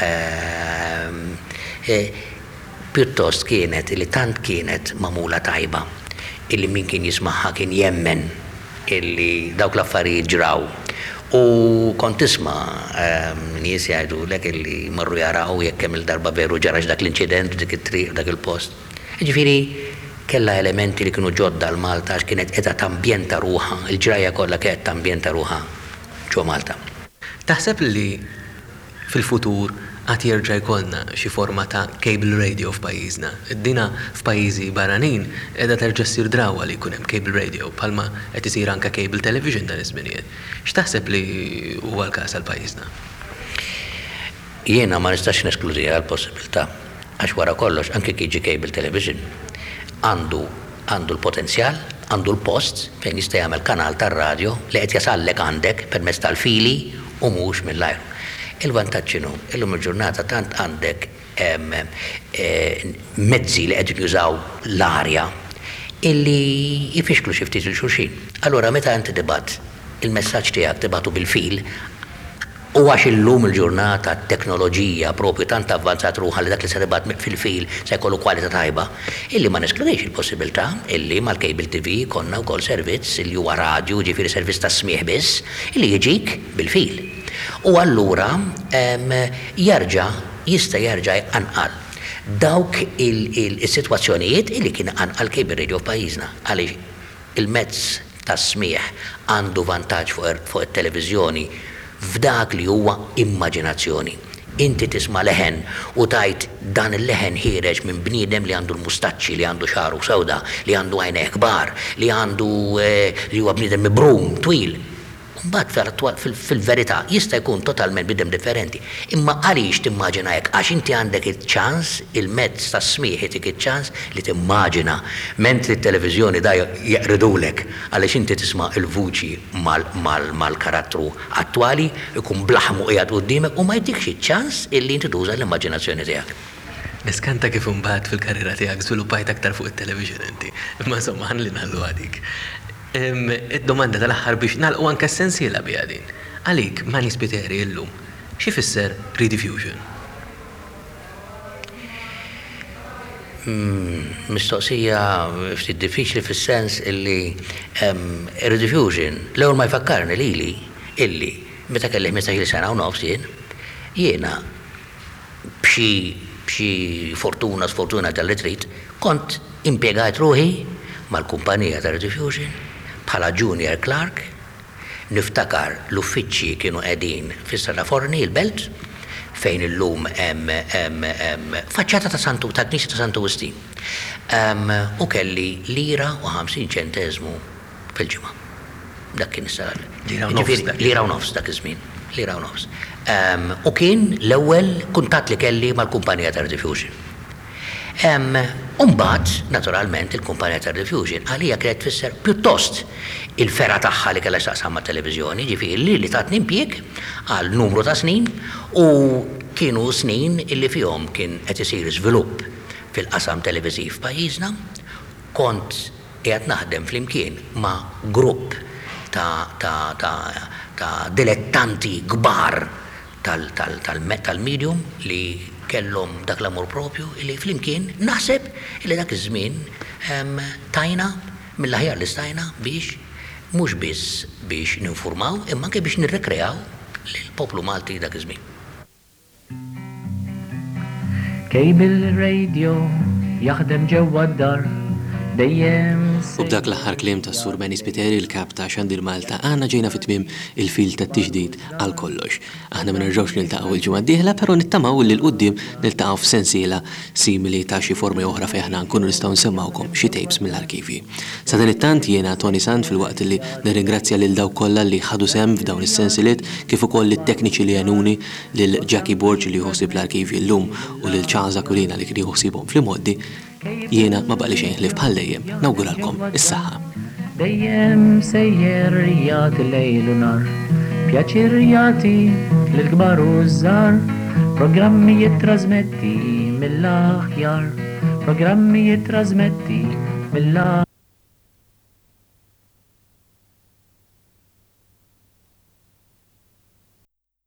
pjuttost kienet illi tant kienet magħmula tajba illi min kien jismagħha kien jemmen illi dawk l-affarijiet ġraw. U kont tisma' nies jgħidulek illi marru jaraw jekk hemm il-darba veru ġarax dak l-inċident dik it-triq dak il-post. Jiġifieri kellha elementi li kienu ġodda l-Malta għax kienet qiegħda tambjenta ruħha, il-ġrajja kollha kienet tambjenta ruħha ġo Malta. Taħseb li fil-futur għad jerġa' jkollna xi forma ta' cable radio f'pajjiżna. Dina f'pajjiżi barranin qiegħda terġa' ssir drawwa li jkun hemm cable radio bħalma qed isir anke cable television dan iż-żminijiet. X'taħseb li huwa l-każ għal pajjiżna? Jiena ma nistax neskludiha l-possibilità għax wara kollox anke kien jiġi cable television għandu l-potenzjal, għandu l-post fejn jista' jagħmel kanal tar-radju li qed jasallek għandek permezz tal-fili u mhux mill-ajru. Il-vantaġġ inhu illum il-ġurnata tant għandek mezzi li qegħdin jużaw l-arja illi jifixklu xi ftit il-xulxin. Allura meta inti dibat il-messaġġ tiegħek tibatu bil-fil, u għax illum il-ġurnata t-teknoloġija propju tant avvanzat ruħa li dak li se dibat fil-fil se jkollu kwalità tajba, illi ma neskludix il-possibilità illi mal-Cable TV konna wkoll servizz illi huwa radju, ġifieri servizz ta' smieħ biss, illi jiġik bil-fil. U allura jista' jerġa' anqal dawk il-sitwazzjonijiet illi kien anqal Cable Radio f'pajjiżna għaliex il-mezz ta' smieħ għandu vantaġġ fuq it-televiżjoni f'dak li huwa immaġinazzjoni. Inti tisma' leħen u tajt dan il-leħen ħireġ minn bniedem li għandu l-mustaċċi, li għandu xaru sewda, li għandu għajnejh kbar, li għandu li huwa bniedem mibrum, twil. Mbagħad fil-verità jista' jkun totalment bidem differenti. Imma għaliex timmaġina hekk għax inti għandek iċ-ċans, il-mezz tas-smieħ itik iċ-ċans li timmaġina mentri t-televiżjoni da jaqridulek għaliex inti tisma' il-vuċi mal-karattru attwali ikun blaħmu qiegħed quddiemek u ma jtikx iċ-ċans illi inti tuża l-immaġinazzjoni tiegħek. Niskanta kif imbagħad fil-karriera tiegħek żviluppajt aktar fuq it-television inti. Imma insomma ħanli nagħmlu għadik. Id-domanda tal-aħħar biex nagħlqu anke sensiela biha din. Għalik Mani Spiteri llum, xi fisser rediffusion? Mistoqsija ftit diffiċli fis-sens illi rediffusion l-ewwel ma jfakkarni lili illi meta kelli 15 sena u nofs jiena b'xi fortuna sfortuna tal-retreat kont impjegat ruħi mal-kumpanija ta' rediffusion bħala junior clerk, niftakar l-uffiċċji kienu qegħdin fis-Sala Forni, il-Belt, fejn illum faċċata ta' Santu ta' Knisja ta' Santu Wistin. U kelli lira u 50 ċenteżmu fil-ġimgħa. Dak kien is-salar. Lira u nofs dak iż-żmien. Lira u nofs. U kien l-ewwel kuntatt li kelli mal-kumpanija ta' rediffusion. Umbagħad, naturalment, il-kumpanija ta' rediffusion għalija kienet tfisser pjuttost il-fera tagħha li kellha x'taqsam mat-televiżjoni, ġifieri li tatni impjieg għal numru ta' snin u kienu snin illi fihom kien qed isir żvilupp fil-qasam televiżiv f'pajjiżna, kont qiegħed naħdem flimkien ma' grupp ta' dilettanti kbar tal-medium li kellhom dak l-amur propju li flimkien naħseb li dak iż-żmien tajna mill-aħjar li stajna biex mhux biss biex ninfurmaw imma anke biex nirrekreaw lill-poplu Malti dak iż-żmien. Cable Radio jaħdem ġewwa d-dar dejjem. U b'dak l-aħħar kliem tas Sur Mani Spiteri l-kap ta' Xandir Malta għandna ġejna fit-tmiem il-fil tat-tiġdid għal kollox. Aħna ma nerġgħux niltaqgħu il-ġimgħa d-dieħla, però nittamaw li l-qudiem niltaqgħu f'sensiela simili ta' xi formi oħra fejn aħna nkunu nistgħu nsemmawkom xi tapes mill-arkivi. Sa dan it-tant jiena Tony Sant fil-waqt li nirringrazzja lil dawk kollha li ħadu sehem f'dawn is-sensiliet kif ukoll lit-tekniċi li għenuni lil Jackie Borg li jħossib l-arkivi llum u lil Charles Aquilina li kien jħossibhom fl-imoddi. Jiena ma baqli xejn ħlif bħal dejjem, nawguralkom is-saħħa. Dejjem sejjer jagħti lejl u nar, pjaċir jagħti lill-kbar u żgħar, programmi jittrażmetti mill-aħjar, programmi jittrażmetti mill-aħjar.